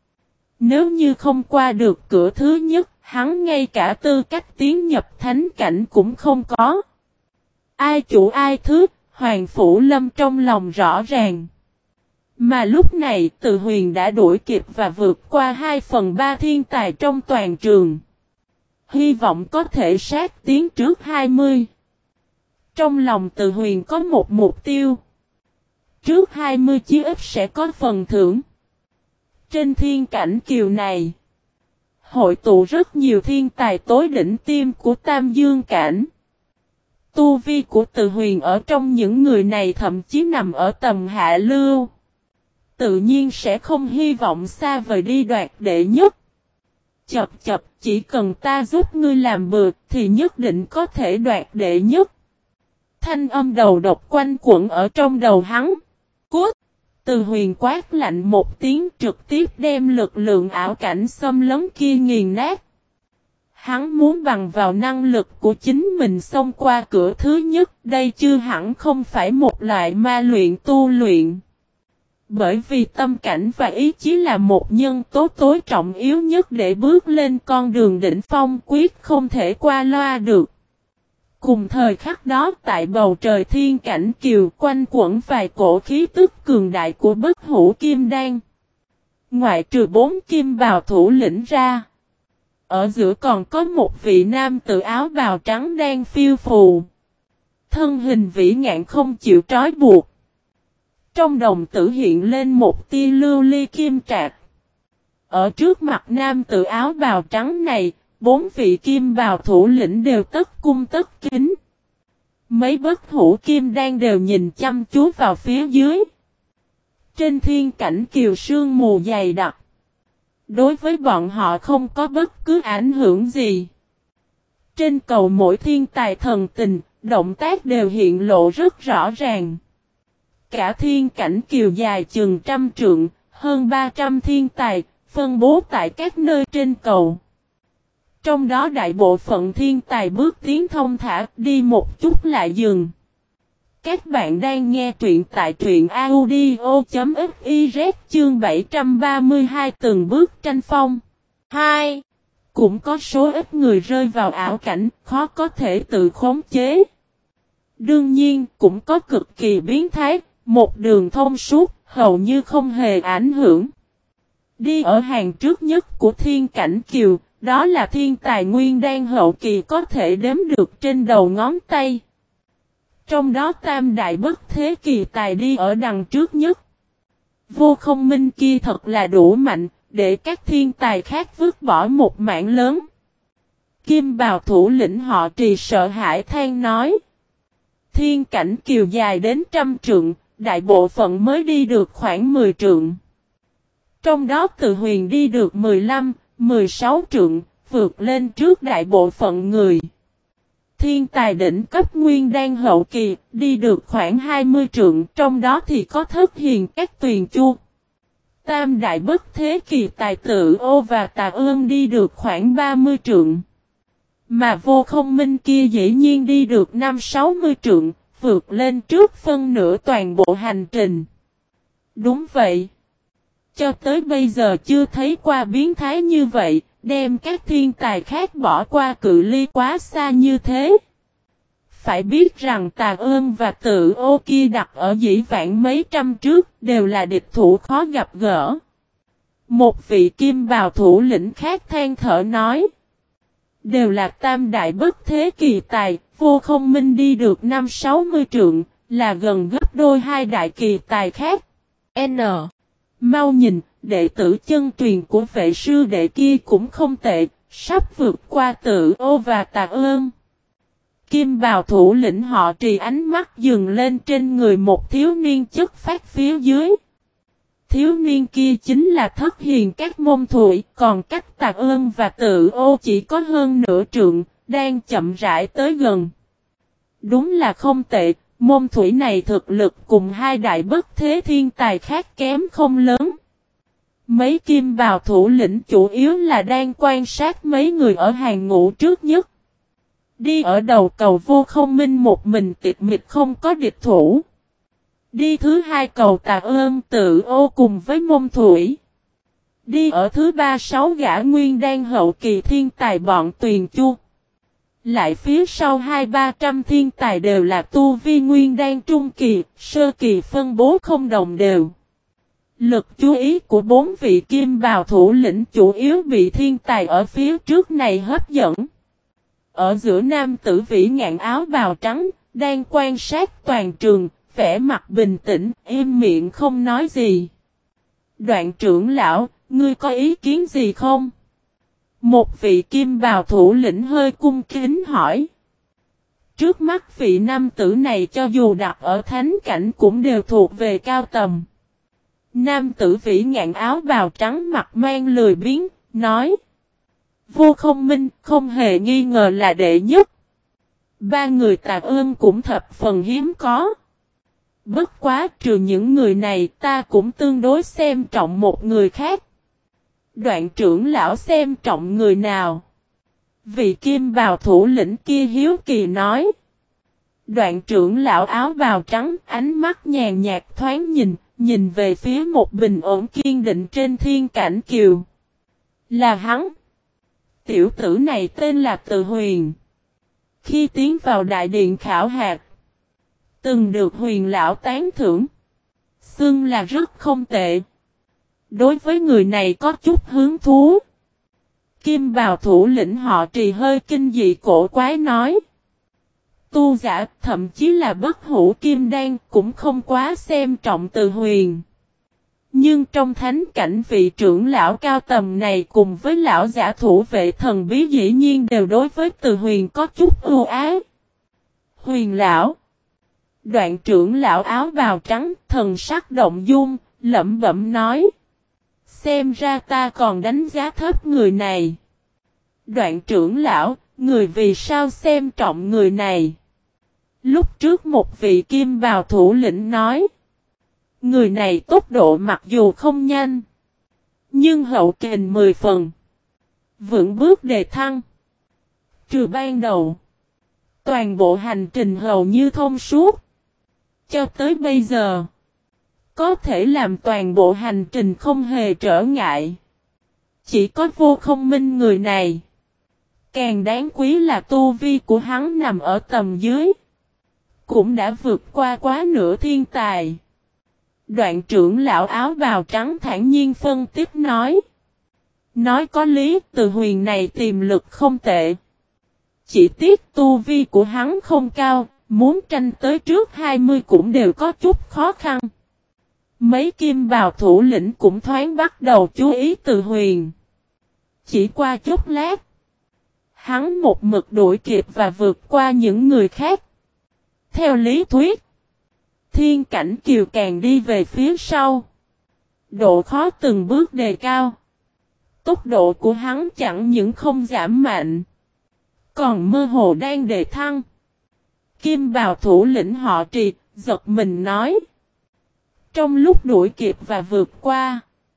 Nếu như không qua được cửa thứ nhất, hắn ngay cả tư cách tiến nhập thánh cảnh cũng không có. Ai chủ ai thứ, Hoàng Phủ Lâm trong lòng rõ ràng. Mà lúc này Từ Huyền đã đuổi kịp và vượt qua hai phần ba thiên tài trong toàn trường. Hy vọng có thể sát tiến trước hai mươi. Trong lòng Từ Huyền có một mục tiêu. Trước hai mươi chí ít sẽ có phần thưởng. Trên thiên cảnh kiều này, hội tụ rất nhiều thiên tài tối đỉnh tiêm của Tam Dương cảnh. Tu vi của Từ Huyền ở trong những người này thậm chí nằm ở tầm hạ lưu. Tự nhiên sẽ không hy vọng xa vời đi đoạt đệ nhất. Chập chập, chỉ cần ta giúp ngươi làm bừa thì nhất định có thể đoạt đệ nhất. Thanh âm đầu độc quanh quẩn ở trong đầu hắn. Cút! Từ Huyền quát lạnh một tiếng trực tiếp đem lực lượng ảo cảnh xâm lấn kia nghiền nát. Hắn muốn bằng vào năng lực của chính mình xông qua cửa thứ nhất, đây chưa hẳn không phải một loại ma luyện tu luyện. Bởi vì tâm cảnh và ý chí là một nhân tố tối trọng yếu nhất để bước lên con đường đỉnh phong, quyết không thể qua loa được. Cùng thời khắc đó tại bầu trời thiên cảnh kiều quanh quẩn vài cổ khí tức cường đại của bất hủ kim đan. Ngoại trừ bốn kim bào thủ lĩnh ra, ở giữa còn có một vị nam tử áo bào trắng đang phiêu phù. Thân hình vĩ ngạn không chịu trói buộc. Trong đồng tử hiện lên một tia lưu ly kim trạc. Ở trước mặt nam tử áo bào trắng này, bốn vị kim bào thủ lĩnh đều tất cung tất kính. Mấy bất hủ kim đan đều nhìn chăm chú vào phía dưới. Trên thiên cảnh kiều sương mù dày đặc. Đối với bọn họ không có bất cứ ảnh hưởng gì. Trên cầu mỗi thiên tài thần tình, động tác đều hiện lộ rất rõ ràng. Cả thiên cảnh kiều dài chừng trăm trượng, hơn ba trăm thiên tài, phân bố tại các nơi trên cầu. Trong đó đại bộ phận thiên tài bước tiến thông thả, đi một chút lại dừng. Các bạn đang nghe truyện tại truyện audio.fiz chương bảy trăm ba mươi hai từng bước tranh phong. hai. Cũng có số ít người rơi vào ảo cảnh, khó có thể tự khống chế. Đương nhiên, cũng có cực kỳ biến thái, một đường thông suốt, hầu như không hề ảnh hưởng. Đi ở hàng trước nhất của thiên cảnh kiều, đó là thiên tài nguyên đan hậu kỳ có thể đếm được trên đầu ngón tay. Trong đó tam đại bất thế kỳ tài đi ở đằng trước nhất. Vô Không Minh kia thật là đủ mạnh, để các thiên tài khác vứt bỏ một mảng lớn. Kim bào thủ lĩnh họ Trì sợ hãi than nói. Thiên cảnh kiều dài đến trăm trượng, đại bộ phận mới đi được khoảng mười trượng. Trong đó Từ Huyền đi được mười lăm, mười sáu trượng, vượt lên trước đại bộ phận người. Thiên tài đỉnh cấp nguyên đan hậu kỳ, đi được khoảng hai mươi trượng, trong đó thì có Thất Hiền các Tuyền Chu. Tam đại bất thế kỳ tài Tử Ô và Tà Ương đi được khoảng ba mươi trượng. Mà Vô Không Minh kia dĩ nhiên đi được năm sáu mươi trượng, vượt lên trước phân nửa toàn bộ hành trình. Đúng vậy. Cho tới bây giờ chưa thấy qua biến thái như vậy, đem các thiên tài khác bỏ qua cự ly quá xa như thế. Phải biết rằng Tà Ương và Tử Ô kia đặt ở dĩ vãng mấy trăm trước, đều là địch thủ khó gặp gỡ. Một vị kim bào thủ lĩnh khác than thở nói. Đều là tam đại bất thế kỳ tài, Vô Không Minh đi được năm sáu mươi trượng, là gần gấp đôi hai đại kỳ tài khác. N. Mau nhìn, đệ tử chân truyền của vệ sư đệ kia cũng không tệ, sắp vượt qua Tử Ô và Tà Ương. Kim bào thủ lĩnh họ Trì ánh mắt dừng lên trên người một thiếu niên chất phát phía dưới. Thiếu niên kia chính là Thất Hiền các môn thủy, còn cách Tà Ương và Tử Ô chỉ có hơn nửa trượng, đang chậm rãi tới gần. Đúng là không tệ, môn thủy này thực lực cùng hai đại bất thế thiên tài khác kém không lớn. Mấy kim bào thủ lĩnh chủ yếu là đang quan sát mấy người ở hàng ngũ trước nhất. Đi ở đầu cầu Vô Không Minh một mình tịch mịch không có địch thủ. Đi thứ hai cầu Tà Ương Tử Ô cùng với môn thủy. Đi ở thứ ba sáu gã nguyên đan hậu kỳ thiên tài bọn Tuyền Chu. Lại phía sau hai ba trăm thiên tài đều là tu vi nguyên đan trung kỳ, sơ kỳ phân bố không đồng đều. Lực chú ý của bốn vị kim bào thủ lĩnh chủ yếu bị thiên tài ở phía trước này hấp dẫn. Ở giữa nam tử vĩ ngạn áo bào trắng, đang quan sát toàn trường, vẻ mặt bình tĩnh, im miệng không nói gì. Đoạn trưởng lão, ngươi có ý kiến gì không? Một vị kim bào thủ lĩnh hơi cung kính hỏi. Trước mắt vị nam tử này cho dù đặt ở thánh cảnh cũng đều thuộc về cao tầm. Nam tử vĩ ngạn áo bào trắng mặt mang lười biếng, nói. Vô Không Minh không hề nghi ngờ là đệ nhất. Ba người Tạ Ương cũng thập phần hiếm có. Bất quá trừ những người này ta cũng tương đối xem trọng một người khác. Đoạn trưởng lão xem trọng người nào? Vị kim bào thủ lĩnh kia hiếu kỳ nói. Đoạn trưởng lão áo bào trắng ánh mắt nhàn nhạt thoáng nhìn, nhìn về phía một bình ổn kiên định trên thiên cảnh kiều. Là hắn. Tiểu tử này tên là Từ Huyền. Khi tiến vào đại điện khảo hạt, từng được Huyền lão tán thưởng. Xưng là rất không tệ. Đối với người này có chút hứng thú. Kim bào thủ lĩnh họ Trì hơi kinh dị cổ quái nói. Tu giả, thậm chí là bất hủ kim đan cũng không quá xem trọng Từ Huyền. Nhưng trong thánh cảnh vị trưởng lão cao tầm này cùng với lão giả thủ vệ thần bí dĩ nhiên đều đối với Từ Huyền có chút ưu ái. Huyền lão. Đoạn trưởng lão áo bào trắng thần sắc động dung, lẩm bẩm nói. Xem ra ta còn đánh giá thấp người này. Đoạn trưởng lão, người vì sao xem trọng người này? Lúc trước một vị kim bào thủ lĩnh nói. Người này tốc độ mặc dù không nhanh. Nhưng hậu kình mười phần. Vững bước đề thăng. Trừ ban đầu. Toàn bộ hành trình hầu như thông suốt. Cho tới bây giờ. Có thể làm toàn bộ hành trình không hề trở ngại. Chỉ có Vô Không Minh người này. Càng đáng quý là tu vi của hắn nằm ở tầm dưới. Cũng đã vượt qua quá nửa thiên tài. Đoạn trưởng lão áo bào trắng thản nhiên phân tích nói. Nói có lý, Từ Huyền này tiềm lực không tệ. Chỉ tiếc tu vi của hắn không cao, muốn tranh tới trước hai mươi cũng đều có chút khó khăn. Mấy kim bào thủ lĩnh cũng thoáng bắt đầu chú ý Từ Huyền. Chỉ qua chút lát. Hắn một mực đuổi kịp và vượt qua những người khác. Theo lý thuyết. Thiên cảnh kiều càng đi về phía sau. Độ khó từng bước đề cao. Tốc độ của hắn chẳng những không giảm mạnh. Còn mơ hồ đang đề thăng. Kim bào thủ lĩnh họ Trì, giật mình nói. Trong lúc đuổi kịp và vượt qua.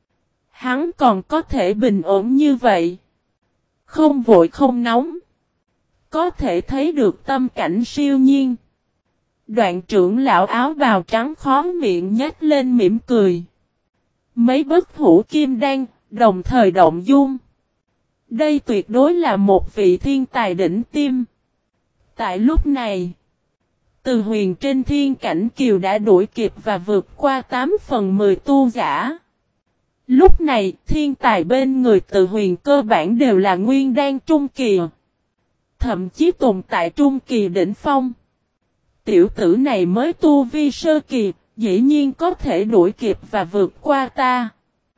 Hắn còn có thể bình ổn như vậy. Không vội không nóng. Có thể thấy được tâm cảnh siêu nhiên. Đoạn trưởng lão áo bào trắng khó miệng nhếch lên mỉm cười. Mấy bất hủ kim đan, đồng thời động dung. Đây tuyệt đối là một vị thiên tài đỉnh tim. Tại lúc này, Từ Huyền trên thiên cảnh kiều đã đuổi kịp và vượt qua tám phần mười tu giả. Lúc này, thiên tài bên người Từ Huyền cơ bản đều là nguyên đan trung kỳ. Thậm chí tồn tại trung kỳ đỉnh phong. Tiểu tử này mới tu vi sơ kỳ, dĩ nhiên có thể đuổi kịp và vượt qua ta.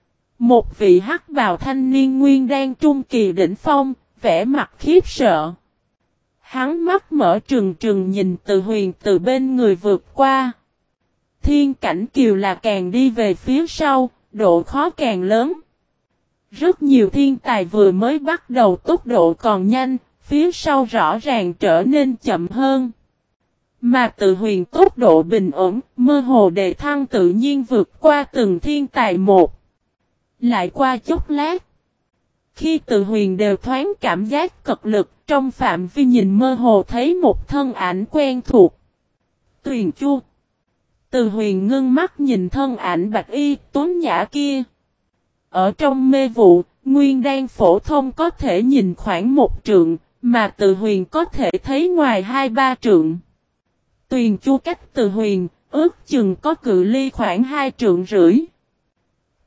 Một vị hắc bào thanh niên nguyên đan trung kỳ đỉnh phong, vẻ mặt khiếp sợ. Hắn mắt mở trừng trừng nhìn Từ Huyền từ bên người vượt qua. Thiên cảnh kiều là càng đi về phía sau, độ khó càng lớn. Rất nhiều thiên tài vừa mới bắt đầu tốc độ còn nhanh, phía sau rõ ràng trở nên chậm hơn. Mà Từ Huyền tốc độ bình ổn, mơ hồ đề thăng tự nhiên vượt qua từng thiên tài một. Lại qua chốc lát. Khi Từ Huyền đều thoáng cảm giác cật lực, trong phạm vi nhìn mơ hồ thấy một thân ảnh quen thuộc. Tuyền Chu. Từ Huyền ngưng mắt nhìn thân ảnh bạch y tuấn nhã kia. Ở trong mê vụ, nguyên đan phổ thông có thể nhìn khoảng một trượng, mà Từ Huyền có thể thấy ngoài hai ba trượng. Tuyền Chu cách Từ Huyền, ước chừng có cự ly khoảng hai trượng rưỡi.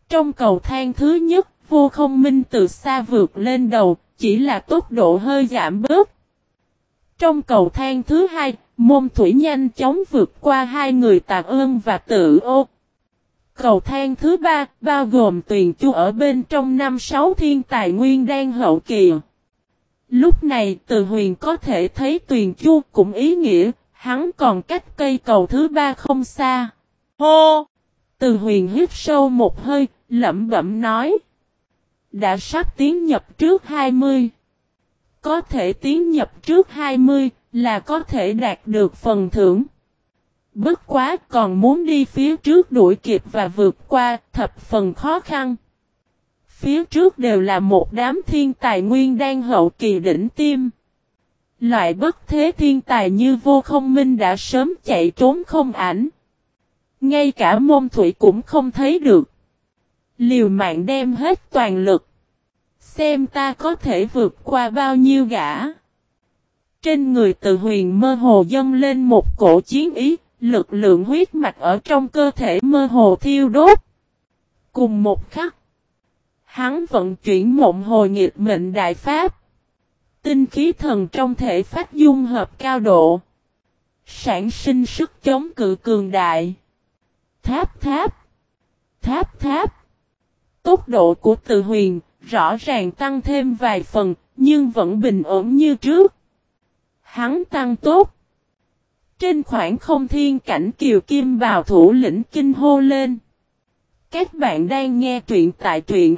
Trong cầu thang thứ nhất, Vô Không Minh từ xa vượt lên đầu, chỉ là tốc độ hơi giảm bớt. Trong cầu thang thứ hai, Môn Thủy nhanh chóng vượt qua hai người Tạ Ơn và Tự Ô. Cầu thang thứ ba, bao gồm Tuyền Chu ở bên trong năm sáu thiên tài nguyên đan hậu kỳ. Lúc này Từ Huyền có thể thấy Tuyền Chu cũng ý nghĩa, hắn còn cách cây cầu thứ ba không xa. Hô! Từ Huyền hít sâu một hơi, lẩm bẩm nói. Đã sắp tiến nhập trước hai mươi. Có thể tiến nhập trước hai mươi là có thể đạt được phần thưởng. Bất quá còn muốn đi phía trước đuổi kịp và vượt qua thập phần khó khăn. Phía trước đều là một đám thiên tài nguyên đan hậu kỳ đỉnh tiêm. Loại bất thế thiên tài như Vô Không Minh đã sớm chạy trốn không ảnh. Ngay cả Môn Thủy cũng không thấy được. Liều mạng đem hết toàn lực. Xem ta có thể vượt qua bao nhiêu gã. Trên người Từ Huyền mơ hồ dâng lên một cổ chiến ý, lực lượng huyết mạch ở trong cơ thể mơ hồ thiêu đốt. Cùng một khắc, hắn vận chuyển Mộng Hồi Nghịch Mệnh Đại Pháp. Tinh khí thần trong thể phách dung hợp cao độ. Sản sinh sức chống cự cường đại. Tháp tháp. Tháp tháp. Tốc độ của Từ Huyền rõ ràng tăng thêm vài phần, nhưng vẫn bình ổn như trước. Hắn tăng tốt. Trên khoảng không thiên cảnh Kiều Kim Bào thủ lĩnh kinh hô lên. Các bạn đang nghe truyện tại truyện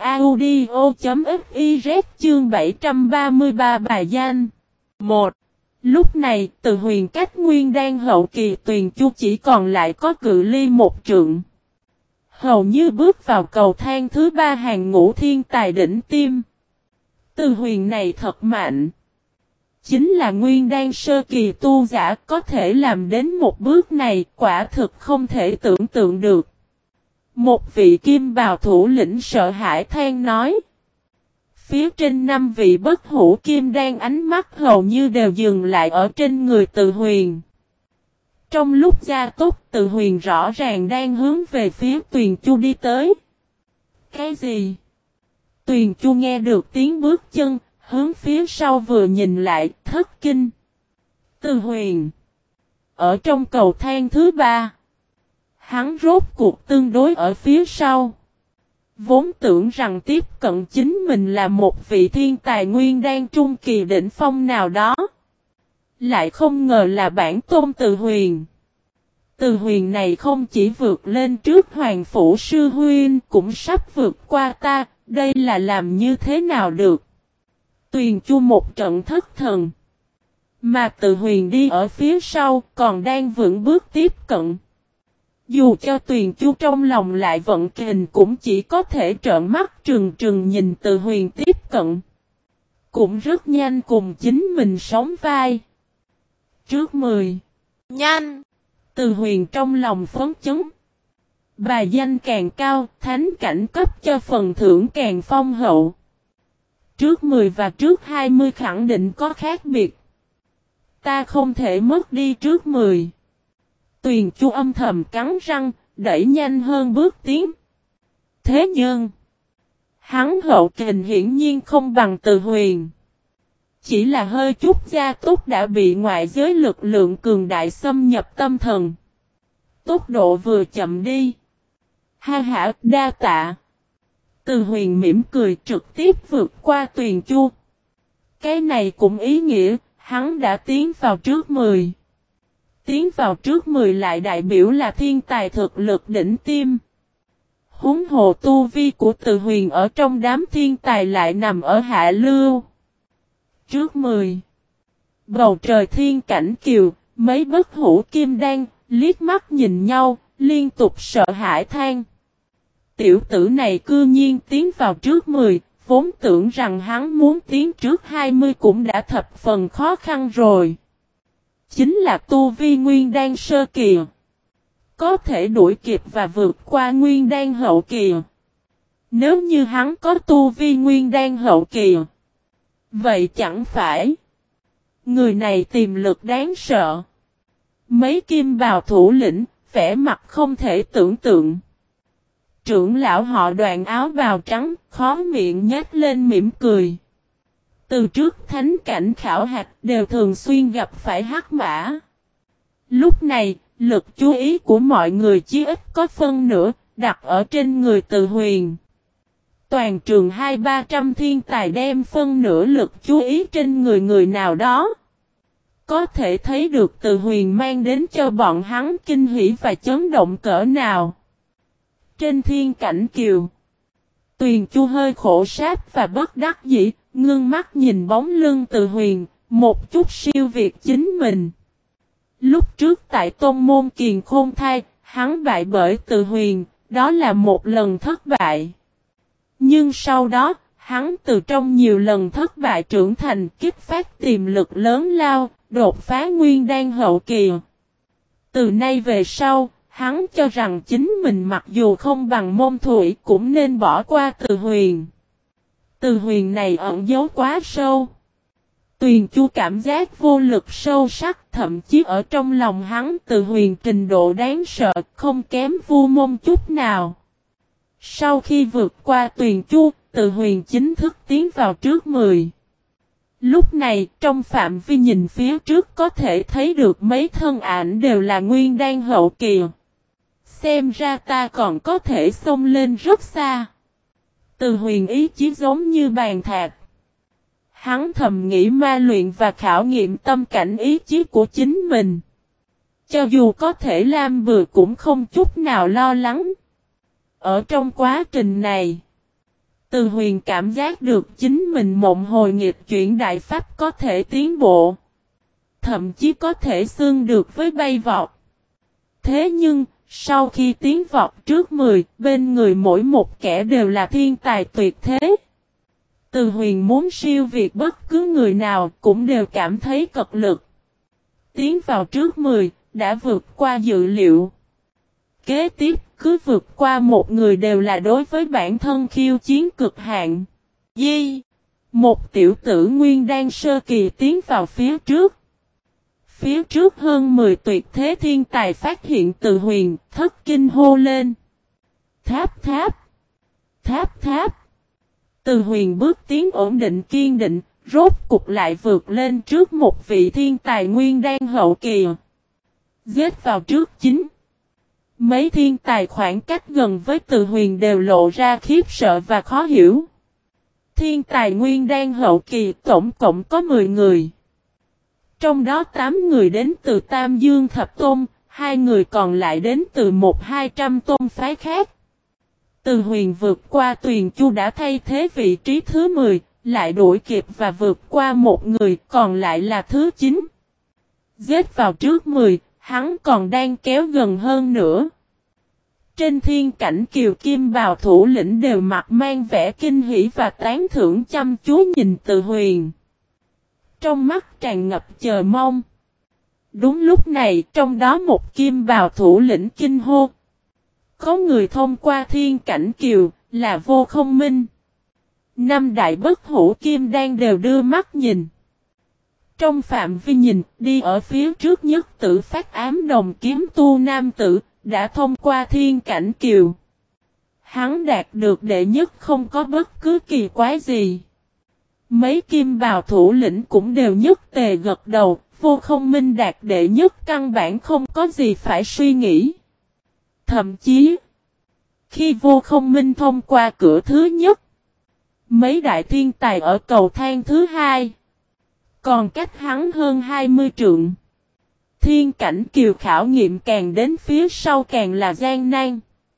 audio.fiz chương bảy trăm ba mươi ba bài danh. một. Lúc này, Từ Huyền cách nguyên đan hậu kỳ Tuyền Chu chỉ còn lại có cự ly một trượng. Hầu như bước vào cầu thang thứ ba hàng ngũ thiên tài đỉnh tiêm. Từ Huyền này thật mạnh. Chính là nguyên đan sơ kỳ tu giả có thể làm đến một bước này, quả thực không thể tưởng tượng được. Một vị kim bào thủ lĩnh sợ hãi than nói. Phía trên năm vị bất hủ kim đan ánh mắt hầu như đều dừng lại ở trên người Từ Huyền. Trong lúc gia tốc, Từ Huyền rõ ràng đang hướng về phía Tuyền Chu đi tới. Cái gì? Tuyền Chu nghe được tiếng bước chân, hướng phía sau vừa nhìn lại, thất kinh. Từ Huyền. Ở trong cầu thang thứ ba. Hắn rốt cuộc tương đối ở phía sau. Vốn tưởng rằng tiếp cận chính mình là một vị thiên tài nguyên đan trung kỳ đỉnh phong nào đó. Lại không ngờ là bản tôn Từ Huyền. Từ Huyền này không chỉ vượt lên trước Hoàng Phủ Sư Huynh cũng sắp vượt qua ta, đây là làm như thế nào được. Tuyền Chu một trận thất thần. Mà Từ Huyền đi ở phía sau còn đang vững bước tiếp cận. Dù cho Tuyền Chu trong lòng lại vận kình cũng chỉ có thể trợn mắt trừng trừng nhìn Từ Huyền tiếp cận. Cũng rất nhanh cùng chính mình sóng vai. Trước mười. Nhanh. Từ Huyền trong lòng phấn chấn. Bài danh càng cao, thánh cảnh cấp cho phần thưởng càng phong hậu. Trước mười và trước hai mươi khẳng định có khác biệt. Ta không thể mất đi trước mười. Tuyền Chu âm thầm cắn răng, đẩy nhanh hơn bước tiến. Thế nhưng, hắn hậu kình hiển nhiên không bằng Từ Huyền. Chỉ là hơi chút gia tốc đã bị ngoại giới lực lượng cường đại xâm nhập tâm thần. Tốc độ vừa chậm đi. Ha ha, đa tạ. Từ Huyền mỉm cười trực tiếp vượt qua Tuyền Chu. Cái này cũng ý nghĩa, hắn đã tiến vào trước mười. Tiến vào trước mười lại đại biểu là thiên tài thực lực đỉnh tiêm. Húng hồ tu vi của Từ Huyền ở trong đám thiên tài lại nằm ở hạ lưu. Trước mười. Bầu trời thiên cảnh kiều, mấy bất hủ kim đan, liếc mắt nhìn nhau, liên tục sợ hãi than. Tiểu tử này cư nhiên tiến vào trước mười, vốn tưởng rằng hắn muốn tiến trước hai mươi cũng đã thập phần khó khăn rồi. Chính là tu vi nguyên đan sơ kỳ. Có thể đuổi kịp và vượt qua nguyên đan hậu kỳ. Nếu như hắn có tu vi nguyên đan hậu kỳ. Vậy chẳng phải. Người này tiềm lực đáng sợ. Mấy kim bào thủ lĩnh, vẻ mặt không thể tưởng tượng. Trưởng lão họ Đoạn áo bào trắng, khó miệng nhếch lên mỉm cười. Từ trước thánh cảnh khảo hạch đều thường xuyên gặp phải hắc mã. Lúc này, lực chú ý của mọi người chí ít có phân nửa, đặt ở trên người Từ Huyền. Toàn trường hai ba trăm thiên tài đem phân nửa lực chú ý trên người người nào đó. Có thể thấy được Từ Huyền mang đến cho bọn hắn kinh hỉ và chấn động cỡ nào. Trên thiên cảnh kiều, Tuyền Chu hơi khổ sáp và bất đắc dĩ, ngưng mắt nhìn bóng lưng Từ Huyền, một chút siêu việt chính mình. Lúc trước tại tôn môn Kiền Khôn Thai, hắn bại bởi Từ Huyền, đó là một lần thất bại. Nhưng sau đó, hắn từ trong nhiều lần thất bại trưởng thành kích phát tiềm lực lớn lao, đột phá nguyên đan hậu kỳ. Từ nay về sau, hắn cho rằng chính mình mặc dù không bằng môn thủy cũng nên bỏ qua Từ Huyền. Từ Huyền này ẩn giấu quá sâu. Tuyền Chu cảm giác vô lực sâu sắc, thậm chí ở trong lòng hắn Từ Huyền trình độ đáng sợ, không kém Vu Môn chút nào. Sau khi vượt qua Tuyền Chu, Từ Huyền chính thức tiến vào trước mười. Lúc này, trong phạm vi nhìn phía trước có thể thấy được mấy thân ảnh đều là nguyên đan hậu kỳ. Xem ra ta còn có thể xông lên rất xa. Từ Huyền ý chí giống như bàn thạch. Hắn thầm nghĩ ma luyện và khảo nghiệm tâm cảnh ý chí của chính mình. Cho dù có thể làm bừa cũng không chút nào lo lắng. Ở trong quá trình này, Từ Huyền cảm giác được chính mình mộng hồi nghịch chuyển đại pháp có thể tiến bộ. Thậm chí có thể xương được với bay vọt. Thế nhưng, sau khi tiến vọt trước mười, bên người mỗi một kẻ đều là thiên tài tuyệt thế. Từ Huyền muốn siêu việt bất cứ người nào cũng đều cảm thấy cật lực. Tiến vào trước mười, đã vượt qua dự liệu. Kế tiếp, cứ vượt qua một người đều là đối với bản thân khiêu chiến cực hạn. Di, một tiểu tử nguyên đan sơ kỳ tiến vào phía trước. Phía trước hơn mười tuyệt thế thiên tài phát hiện Từ Huyền, thất kinh hô lên. Tháp tháp, tháp tháp. Từ Huyền bước tiến ổn định kiên định, rốt cục lại vượt lên trước một vị thiên tài nguyên đan hậu kỳ. Giết vào trước chính. Mấy thiên tài khoảng cách gần với Từ Huyền đều lộ ra khiếp sợ và khó hiểu. Thiên tài nguyên đan hậu kỳ tổng cộng có mười người. Trong đó tám người đến từ Tam Dương Thập Tôn, hai người còn lại đến từ một hai trăm tôn phái khác. Từ Huyền vượt qua Tuyền Chu đã thay thế vị trí thứ mười, lại đuổi kịp và vượt qua một người, còn lại là thứ chín. Giết vào trước mười, hắn còn đang kéo gần hơn nữa. Trên thiên cảnh kiều kim bào thủ lĩnh đều mặt mang vẻ kinh hỉ và tán thưởng chăm chú nhìn Từ Huyền. Trong mắt tràn ngập chờ mong. Đúng lúc này, trong đó một kim bào thủ lĩnh kinh hô. Có người thông qua thiên cảnh kiều, là Vô Không Minh. Năm đại bất hủ kim đan đều đưa mắt nhìn. Trong phạm vi nhìn, đi ở phía trước nhất tử phát ám đồng kiếm tu nam tử, đã thông qua thiên cảnh kiều. Hắn đạt được đệ nhất không có bất cứ kỳ quái gì. Mấy kim bào thủ lĩnh cũng đều nhất tề gật đầu, Vô Không Minh đạt đệ nhất căn bản không có gì phải suy nghĩ. Thậm chí, khi Vô Không Minh thông qua cửa thứ nhất, mấy đại thiên tài ở cầu thang thứ hai, còn cách hắn hơn hai mươi trượng. Thiên cảnh kiều khảo nghiệm càng đến phía sau càng là gian nan.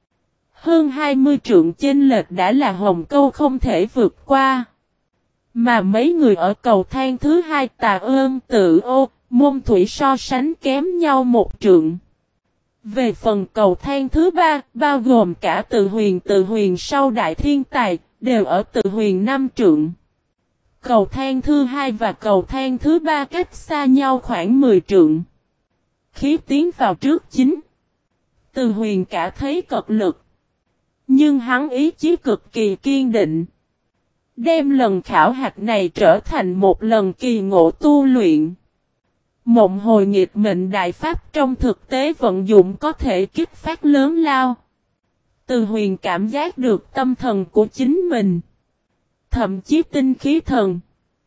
Hơn hai mươi trượng chênh lệch đã là hồng câu không thể vượt qua. Mà mấy người ở cầu thang thứ hai Tà Ơn Tự Ô, Môn Thủy so sánh kém nhau một trượng. Về phần cầu thang thứ ba, bao gồm cả Từ Huyền Từ Huyền sau đại thiên tài, đều ở Từ Huyền năm trượng. Cầu thang thứ hai và cầu thang thứ ba cách xa nhau khoảng mười trượng. Khi tiến vào trước chính, Từ Huyền cả thấy cật lực. Nhưng hắn ý chí cực kỳ kiên định. Đem lần khảo hạch này trở thành một lần kỳ ngộ tu luyện. Mộng hồi nghịch mệnh đại pháp trong thực tế vận dụng có thể kích phát lớn lao. Từ Huyền cảm giác được tâm thần của chính mình. Thậm chí tinh khí thần.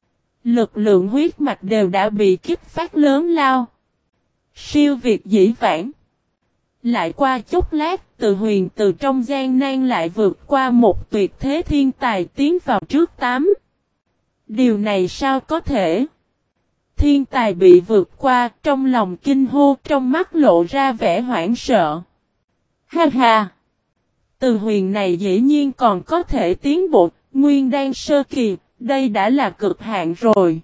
Lực lượng huyết mạch đều đã bị kích phát lớn lao. Siêu việt dĩ vãng. Lại qua chốc lát, Từ Huyền từ trong gian nan lại vượt qua một tuyệt thế thiên tài tiến vào trước tám. Điều này sao có thể? Thiên tài bị vượt qua, trong lòng kinh hô, trong mắt lộ ra vẻ hoảng sợ. Ha ha! Từ Huyền này dĩ nhiên còn có thể tiến bộ, nguyên đan sơ kỳ, đây đã là cực hạn rồi.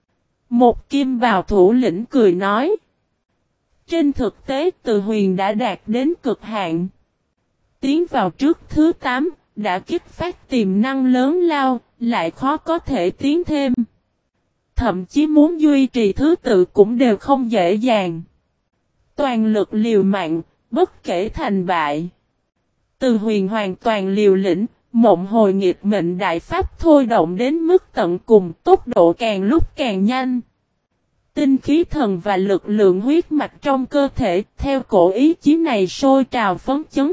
Một kim bào thủ lĩnh cười nói. Trên thực tế Từ Huyền đã đạt đến cực hạn. Tiến vào trước thứ tám, đã kích phát tiềm năng lớn lao, lại khó có thể tiến thêm. Thậm chí muốn duy trì thứ tự cũng đều không dễ dàng. Toàn lực liều mạng, bất kể thành bại. Từ Huyền hoàn toàn liều lĩnh, mộng hồi nghịch mệnh đại pháp thôi động đến mức tận cùng, tốc độ càng lúc càng nhanh. Tinh khí thần và lực lượng huyết mạch trong cơ thể theo cổ ý chí này sôi trào phấn chấn.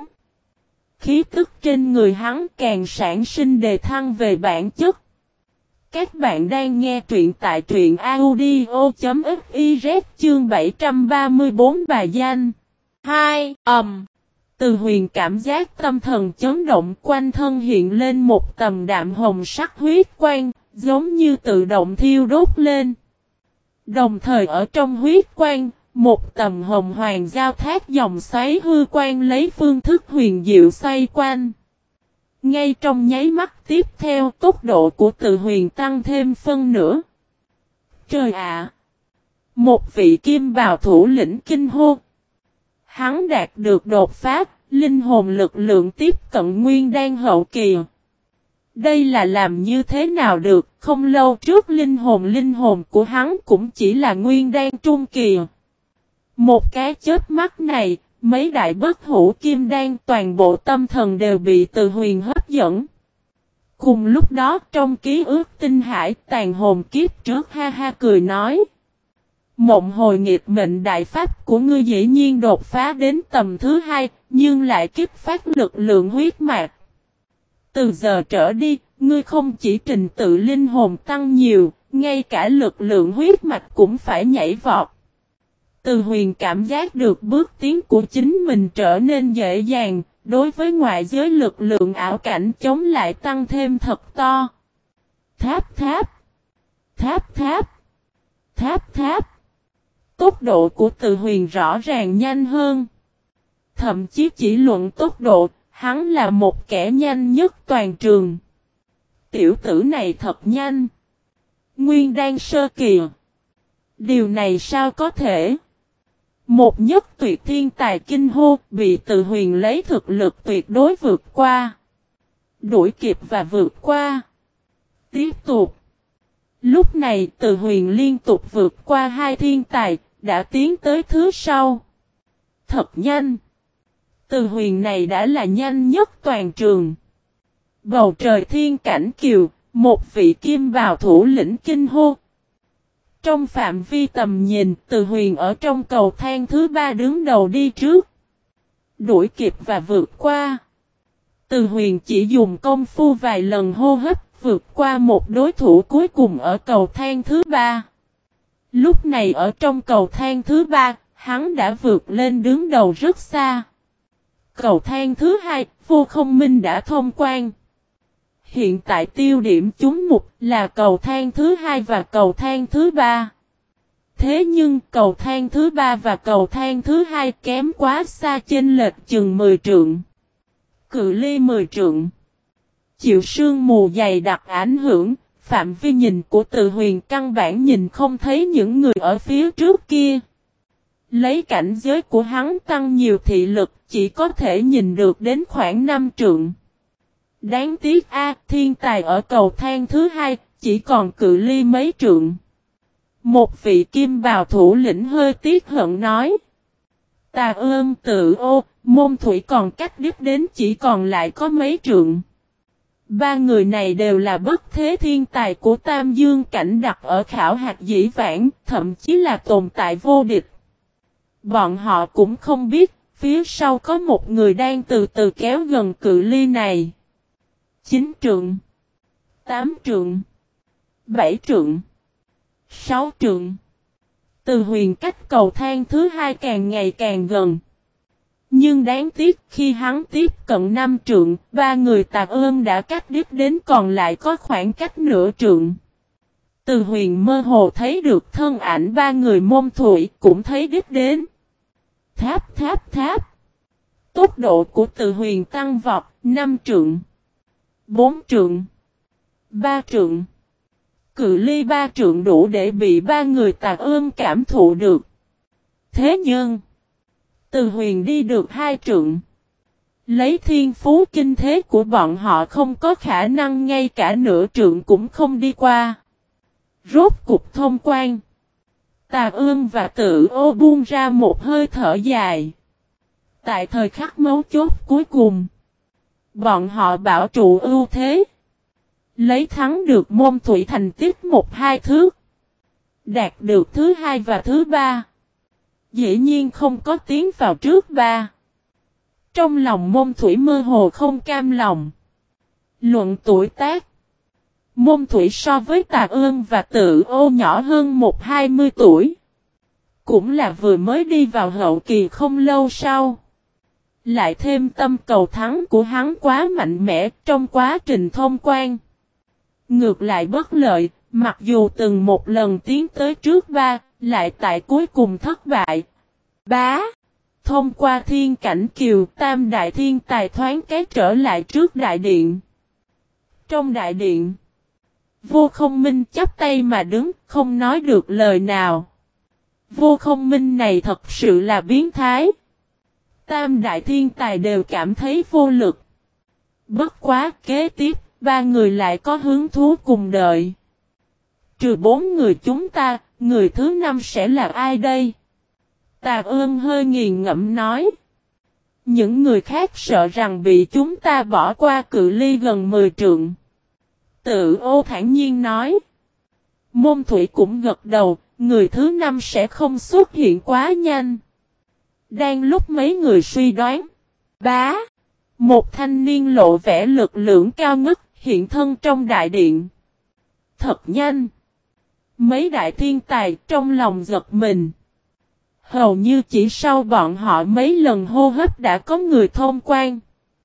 Khí tức trên người hắn càng sản sinh đề thăng về bản chất. Các bạn đang nghe truyện tại truyện audio chấm fiz chương bảy trăm ba mươi tư bài danh. hai. Ầm. Từ Huyền cảm giác tâm thần chấn động, quanh thân hiện lên một tầm đạm hồng sắc huyết quang, giống như tự động thiêu đốt lên. Đồng thời ở trong huyết quang, một tầm hồng hoàng giao thác dòng xoáy hư quang lấy phương thức huyền diệu xoay quanh. Ngay trong nháy mắt tiếp theo, tốc độ của Từ Huyền tăng thêm phân nửa. Trời ạ! Một vị kim bào thủ lĩnh kinh hô. Hắn đạt được đột phá, linh hồn lực lượng tiếp cận nguyên đan hậu kỳ. Đây là làm như thế nào được, không lâu trước linh hồn linh hồn của hắn cũng chỉ là nguyên đan trung kỳ. Một cái chớp mắt này, mấy đại bất hủ kim đan toàn bộ tâm thần đều bị Từ Huyền hấp dẫn. Cùng lúc đó trong ký ức tinh hải tàn hồn kiếp trước ha ha cười nói. Mộng hồi nghịch mệnh đại pháp của ngươi dĩ nhiên đột phá đến tầm thứ hai, nhưng lại kích phát lực lượng huyết mạch. Từ giờ trở đi, ngươi không chỉ trình tự linh hồn tăng nhiều, ngay cả lực lượng huyết mạch cũng phải nhảy vọt. Từ Huyền cảm giác được bước tiến của chính mình trở nên dễ dàng, đối với ngoại giới lực lượng ảo cảnh chống lại tăng thêm thật to. Tháp tháp, tháp tháp, tháp tháp. Tốc độ của Từ Huyền rõ ràng nhanh hơn. Thậm chí chỉ luận tốc độ, hắn là một kẻ nhanh nhất toàn trường. Tiểu tử này thật nhanh. Nguyên đan sơ kỳ. Điều này sao có thể? Một nhất tuyệt thiên tài kinh hô bị Từ Huyền lấy thực lực tuyệt đối vượt qua. Đuổi kịp và vượt qua. Tiếp tục. Lúc này Từ Huyền liên tục vượt qua hai thiên tài, đã tiến tới thứ sau. Thật nhanh. Từ Huyền này đã là nhanh nhất toàn trường. Bầu trời thiên cảnh kiều, một vị kim bào thủ lĩnh kinh hô. Trong phạm vi tầm nhìn, Từ Huyền ở trong cầu thang thứ ba đứng đầu đi trước. Đuổi kịp và vượt qua. Từ Huyền chỉ dùng công phu vài lần hô hấp, vượt qua một đối thủ cuối cùng ở cầu thang thứ ba. Lúc này ở trong cầu thang thứ ba, hắn đã vượt lên đứng đầu rất xa. Cầu thang thứ hai, Vô Không Minh đã thông quan. Hiện tại tiêu điểm chúng mục là cầu thang thứ hai và cầu thang thứ ba. Thế nhưng cầu thang thứ ba và cầu thang thứ hai kém quá xa, chênh lệch chừng mười trượng. Cự ly mười trượng. Chịu sương mù dày đặc ảnh hưởng, phạm vi nhìn của Từ Huyền căn bản nhìn không thấy những người ở phía trước kia. Lấy cảnh giới của hắn tăng nhiều thị lực, chỉ có thể nhìn được đến khoảng năm trượng. Đáng tiếc a, thiên tài ở cầu thang thứ hai, chỉ còn cự ly mấy trượng. Một vị kim bào thủ lĩnh hơi tiếc hận nói. Tà ơn tự ô, môn thủy còn cách đích đến chỉ còn lại có mấy trượng. Ba người này đều là bất thế thiên tài của Tam Dương cảnh đặt ở khảo hạt dĩ vãng, thậm chí là tồn tại vô địch. Bọn họ cũng không biết, phía sau có một người đang từ từ kéo gần cự ly này. Chín trượng. Tám trượng. Bảy trượng. Sáu trượng. Từ Huyền cách cầu thang thứ hai càng ngày càng gần. Nhưng đáng tiếc khi hắn tiếp cận năm trượng, ba người Tạc Ơn đã cắt đứt đến còn lại có khoảng cách nửa trượng. Từ Huyền mơ hồ thấy được thân ảnh ba người Môn Thủy, cũng thấy đích đến. Tháp tháp tháp. Tốc độ của Từ Huyền tăng vọt, năm trượng. Bốn trượng. Ba trượng. Cự ly ba trượng đủ để bị ba người Tạc Ơn cảm thụ được. Thế nhưng, Từ Huyền đi được hai trượng. Lấy thiên phú kinh thế của bọn họ không có khả năng ngay cả nửa trượng cũng không đi qua. Rốt cục thông quan. Tạc Ơn và Tử Ô buông ra một hơi thở dài. Tại thời khắc mấu chốt cuối cùng, bọn họ bảo trụ ưu thế. Lấy thắng được Môn Thủy thành tích một hai thước. Đạt được thứ hai và thứ ba. Dĩ nhiên không có tiến vào trước ba. Trong lòng Môn Thủy mơ hồ không cam lòng. Luận tuổi tác. Môn Thủy so với Tạc Ơn và Tử Ô nhỏ hơn một hai mươi tuổi. Cũng là vừa mới đi vào hậu kỳ không lâu sau. Lại thêm tâm cầu thắng của hắn quá mạnh mẽ trong quá trình thông quan. Ngược lại bất lợi, mặc dù từng một lần tiến tới trước ba, lại tại cuối cùng thất bại. Bá. Thông qua thiên cảnh kiều, tam đại thiên tài thoáng cái trở lại trước đại điện. Trong đại điện, Vô Không Minh chắp tay mà đứng, không nói được lời nào. Vô Không Minh này thật sự là biến thái. Tam đại thiên tài đều cảm thấy vô lực. Bất quá kế tiếp, ba người lại có hứng thú cùng đợi. Trừ bốn người chúng ta, người thứ năm sẽ là ai đây? Tạc Ơn hơi nghiền ngẫm nói. Những người khác sợ rằng bị chúng ta bỏ qua cự ly gần mười trượng. Tự Ô thản nhiên nói. Môn Thủy cũng gật đầu, người thứ năm sẽ không xuất hiện quá nhanh. Đang lúc mấy người suy đoán. Bá. Một thanh niên lộ vẻ lực lượng cao ngất hiện thân trong đại điện. Thật nhanh. Mấy đại thiên tài trong lòng giật mình. Hầu như chỉ sau bọn họ mấy lần hô hấp đã có người thông quan.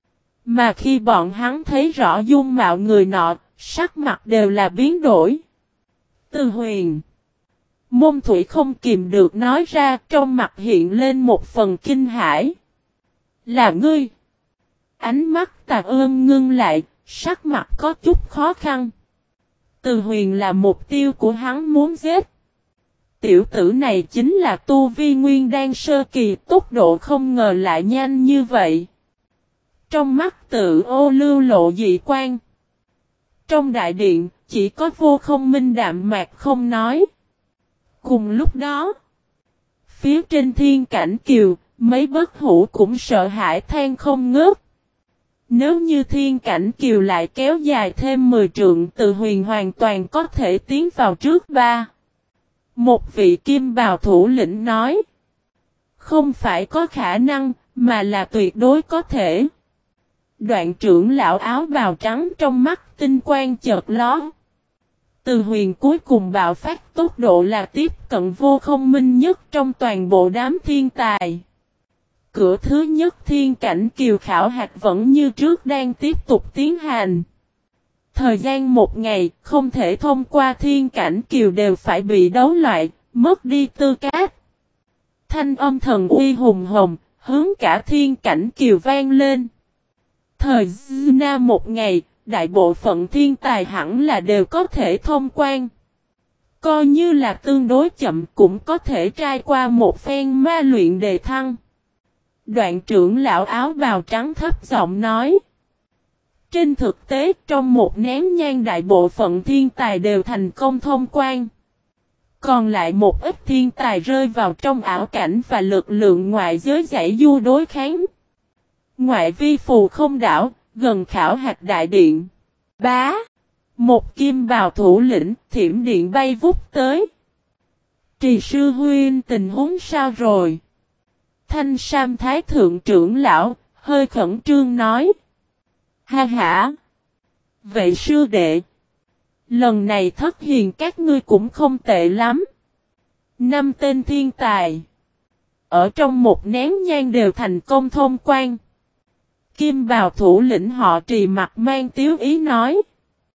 Mà khi bọn hắn thấy rõ dung mạo người nọ, sắc mặt đều là biến đổi. Từ Huyền. Môn Thủy không kìm được nói ra, trong mặt hiện lên một phần kinh hãi. Là ngươi. Ánh mắt Tạc Ơn ngưng lại, sắc mặt có chút khó khăn. Từ Huyền là mục tiêu của hắn muốn giết. Tiểu tử này chính là tu vi nguyên đan sơ kỳ, tốc độ không ngờ lại nhanh như vậy. Trong mắt Tự Ô lưu lộ dị quan. Trong đại điện, chỉ có Vô Không Minh đạm mạc không nói. Cùng lúc đó, phía trên thiên cảnh kiều, mấy bất hủ cũng sợ hãi than không ngớt. Nếu như thiên cảnh kiều lại kéo dài thêm mười trượng, Từ Huyền hoàn toàn có thể tiến vào trước ba. Một vị kim bào thủ lĩnh nói. Không phải có khả năng, mà là tuyệt đối có thể. Đoạn trưởng lão áo bào trắng trong mắt tinh quang chợt lóe. Từ Huyền cuối cùng bạo phát tốc độ là tiếp cận Vô Không Minh nhất trong toàn bộ đám thiên tài. Cửa thứ nhất thiên cảnh kiều khảo hạch vẫn như trước đang tiếp tục tiến hành. Thời gian một ngày, không thể thông qua thiên cảnh kiều đều phải bị đấu loại, mất đi tư cách. Thanh âm thần uy hùng hồn, hướng cả thiên cảnh kiều vang lên. Thời na một ngày, đại bộ phận thiên tài hẳn là đều có thể thông quan. Coi như là tương đối chậm cũng có thể trải qua một phen ma luyện đề thăng. Đoạn trưởng lão áo bào trắng thấp giọng nói. Trên thực tế trong một nén nhang đại bộ phận thiên tài đều thành công thông quan. Còn lại một ít thiên tài rơi vào trong ảo cảnh và lực lượng ngoại giới giải du đối kháng. Ngoại vi phù không đảo, gần khảo hạch đại điện. Bá. Một kim bào thủ lĩnh, thiểm điện bay vút tới. Trì sư huynh tình huống sao rồi? Thanh Sam Thái Thượng trưởng lão, hơi khẩn trương nói. Ha ha! Vậy sư đệ! Lần này thất hiền các ngươi cũng không tệ lắm. Năm tên thiên tài. Ở trong một nén nhang đều thành công thông quan. Kim bào thủ lĩnh họ Trì mặt mang tiếu ý nói.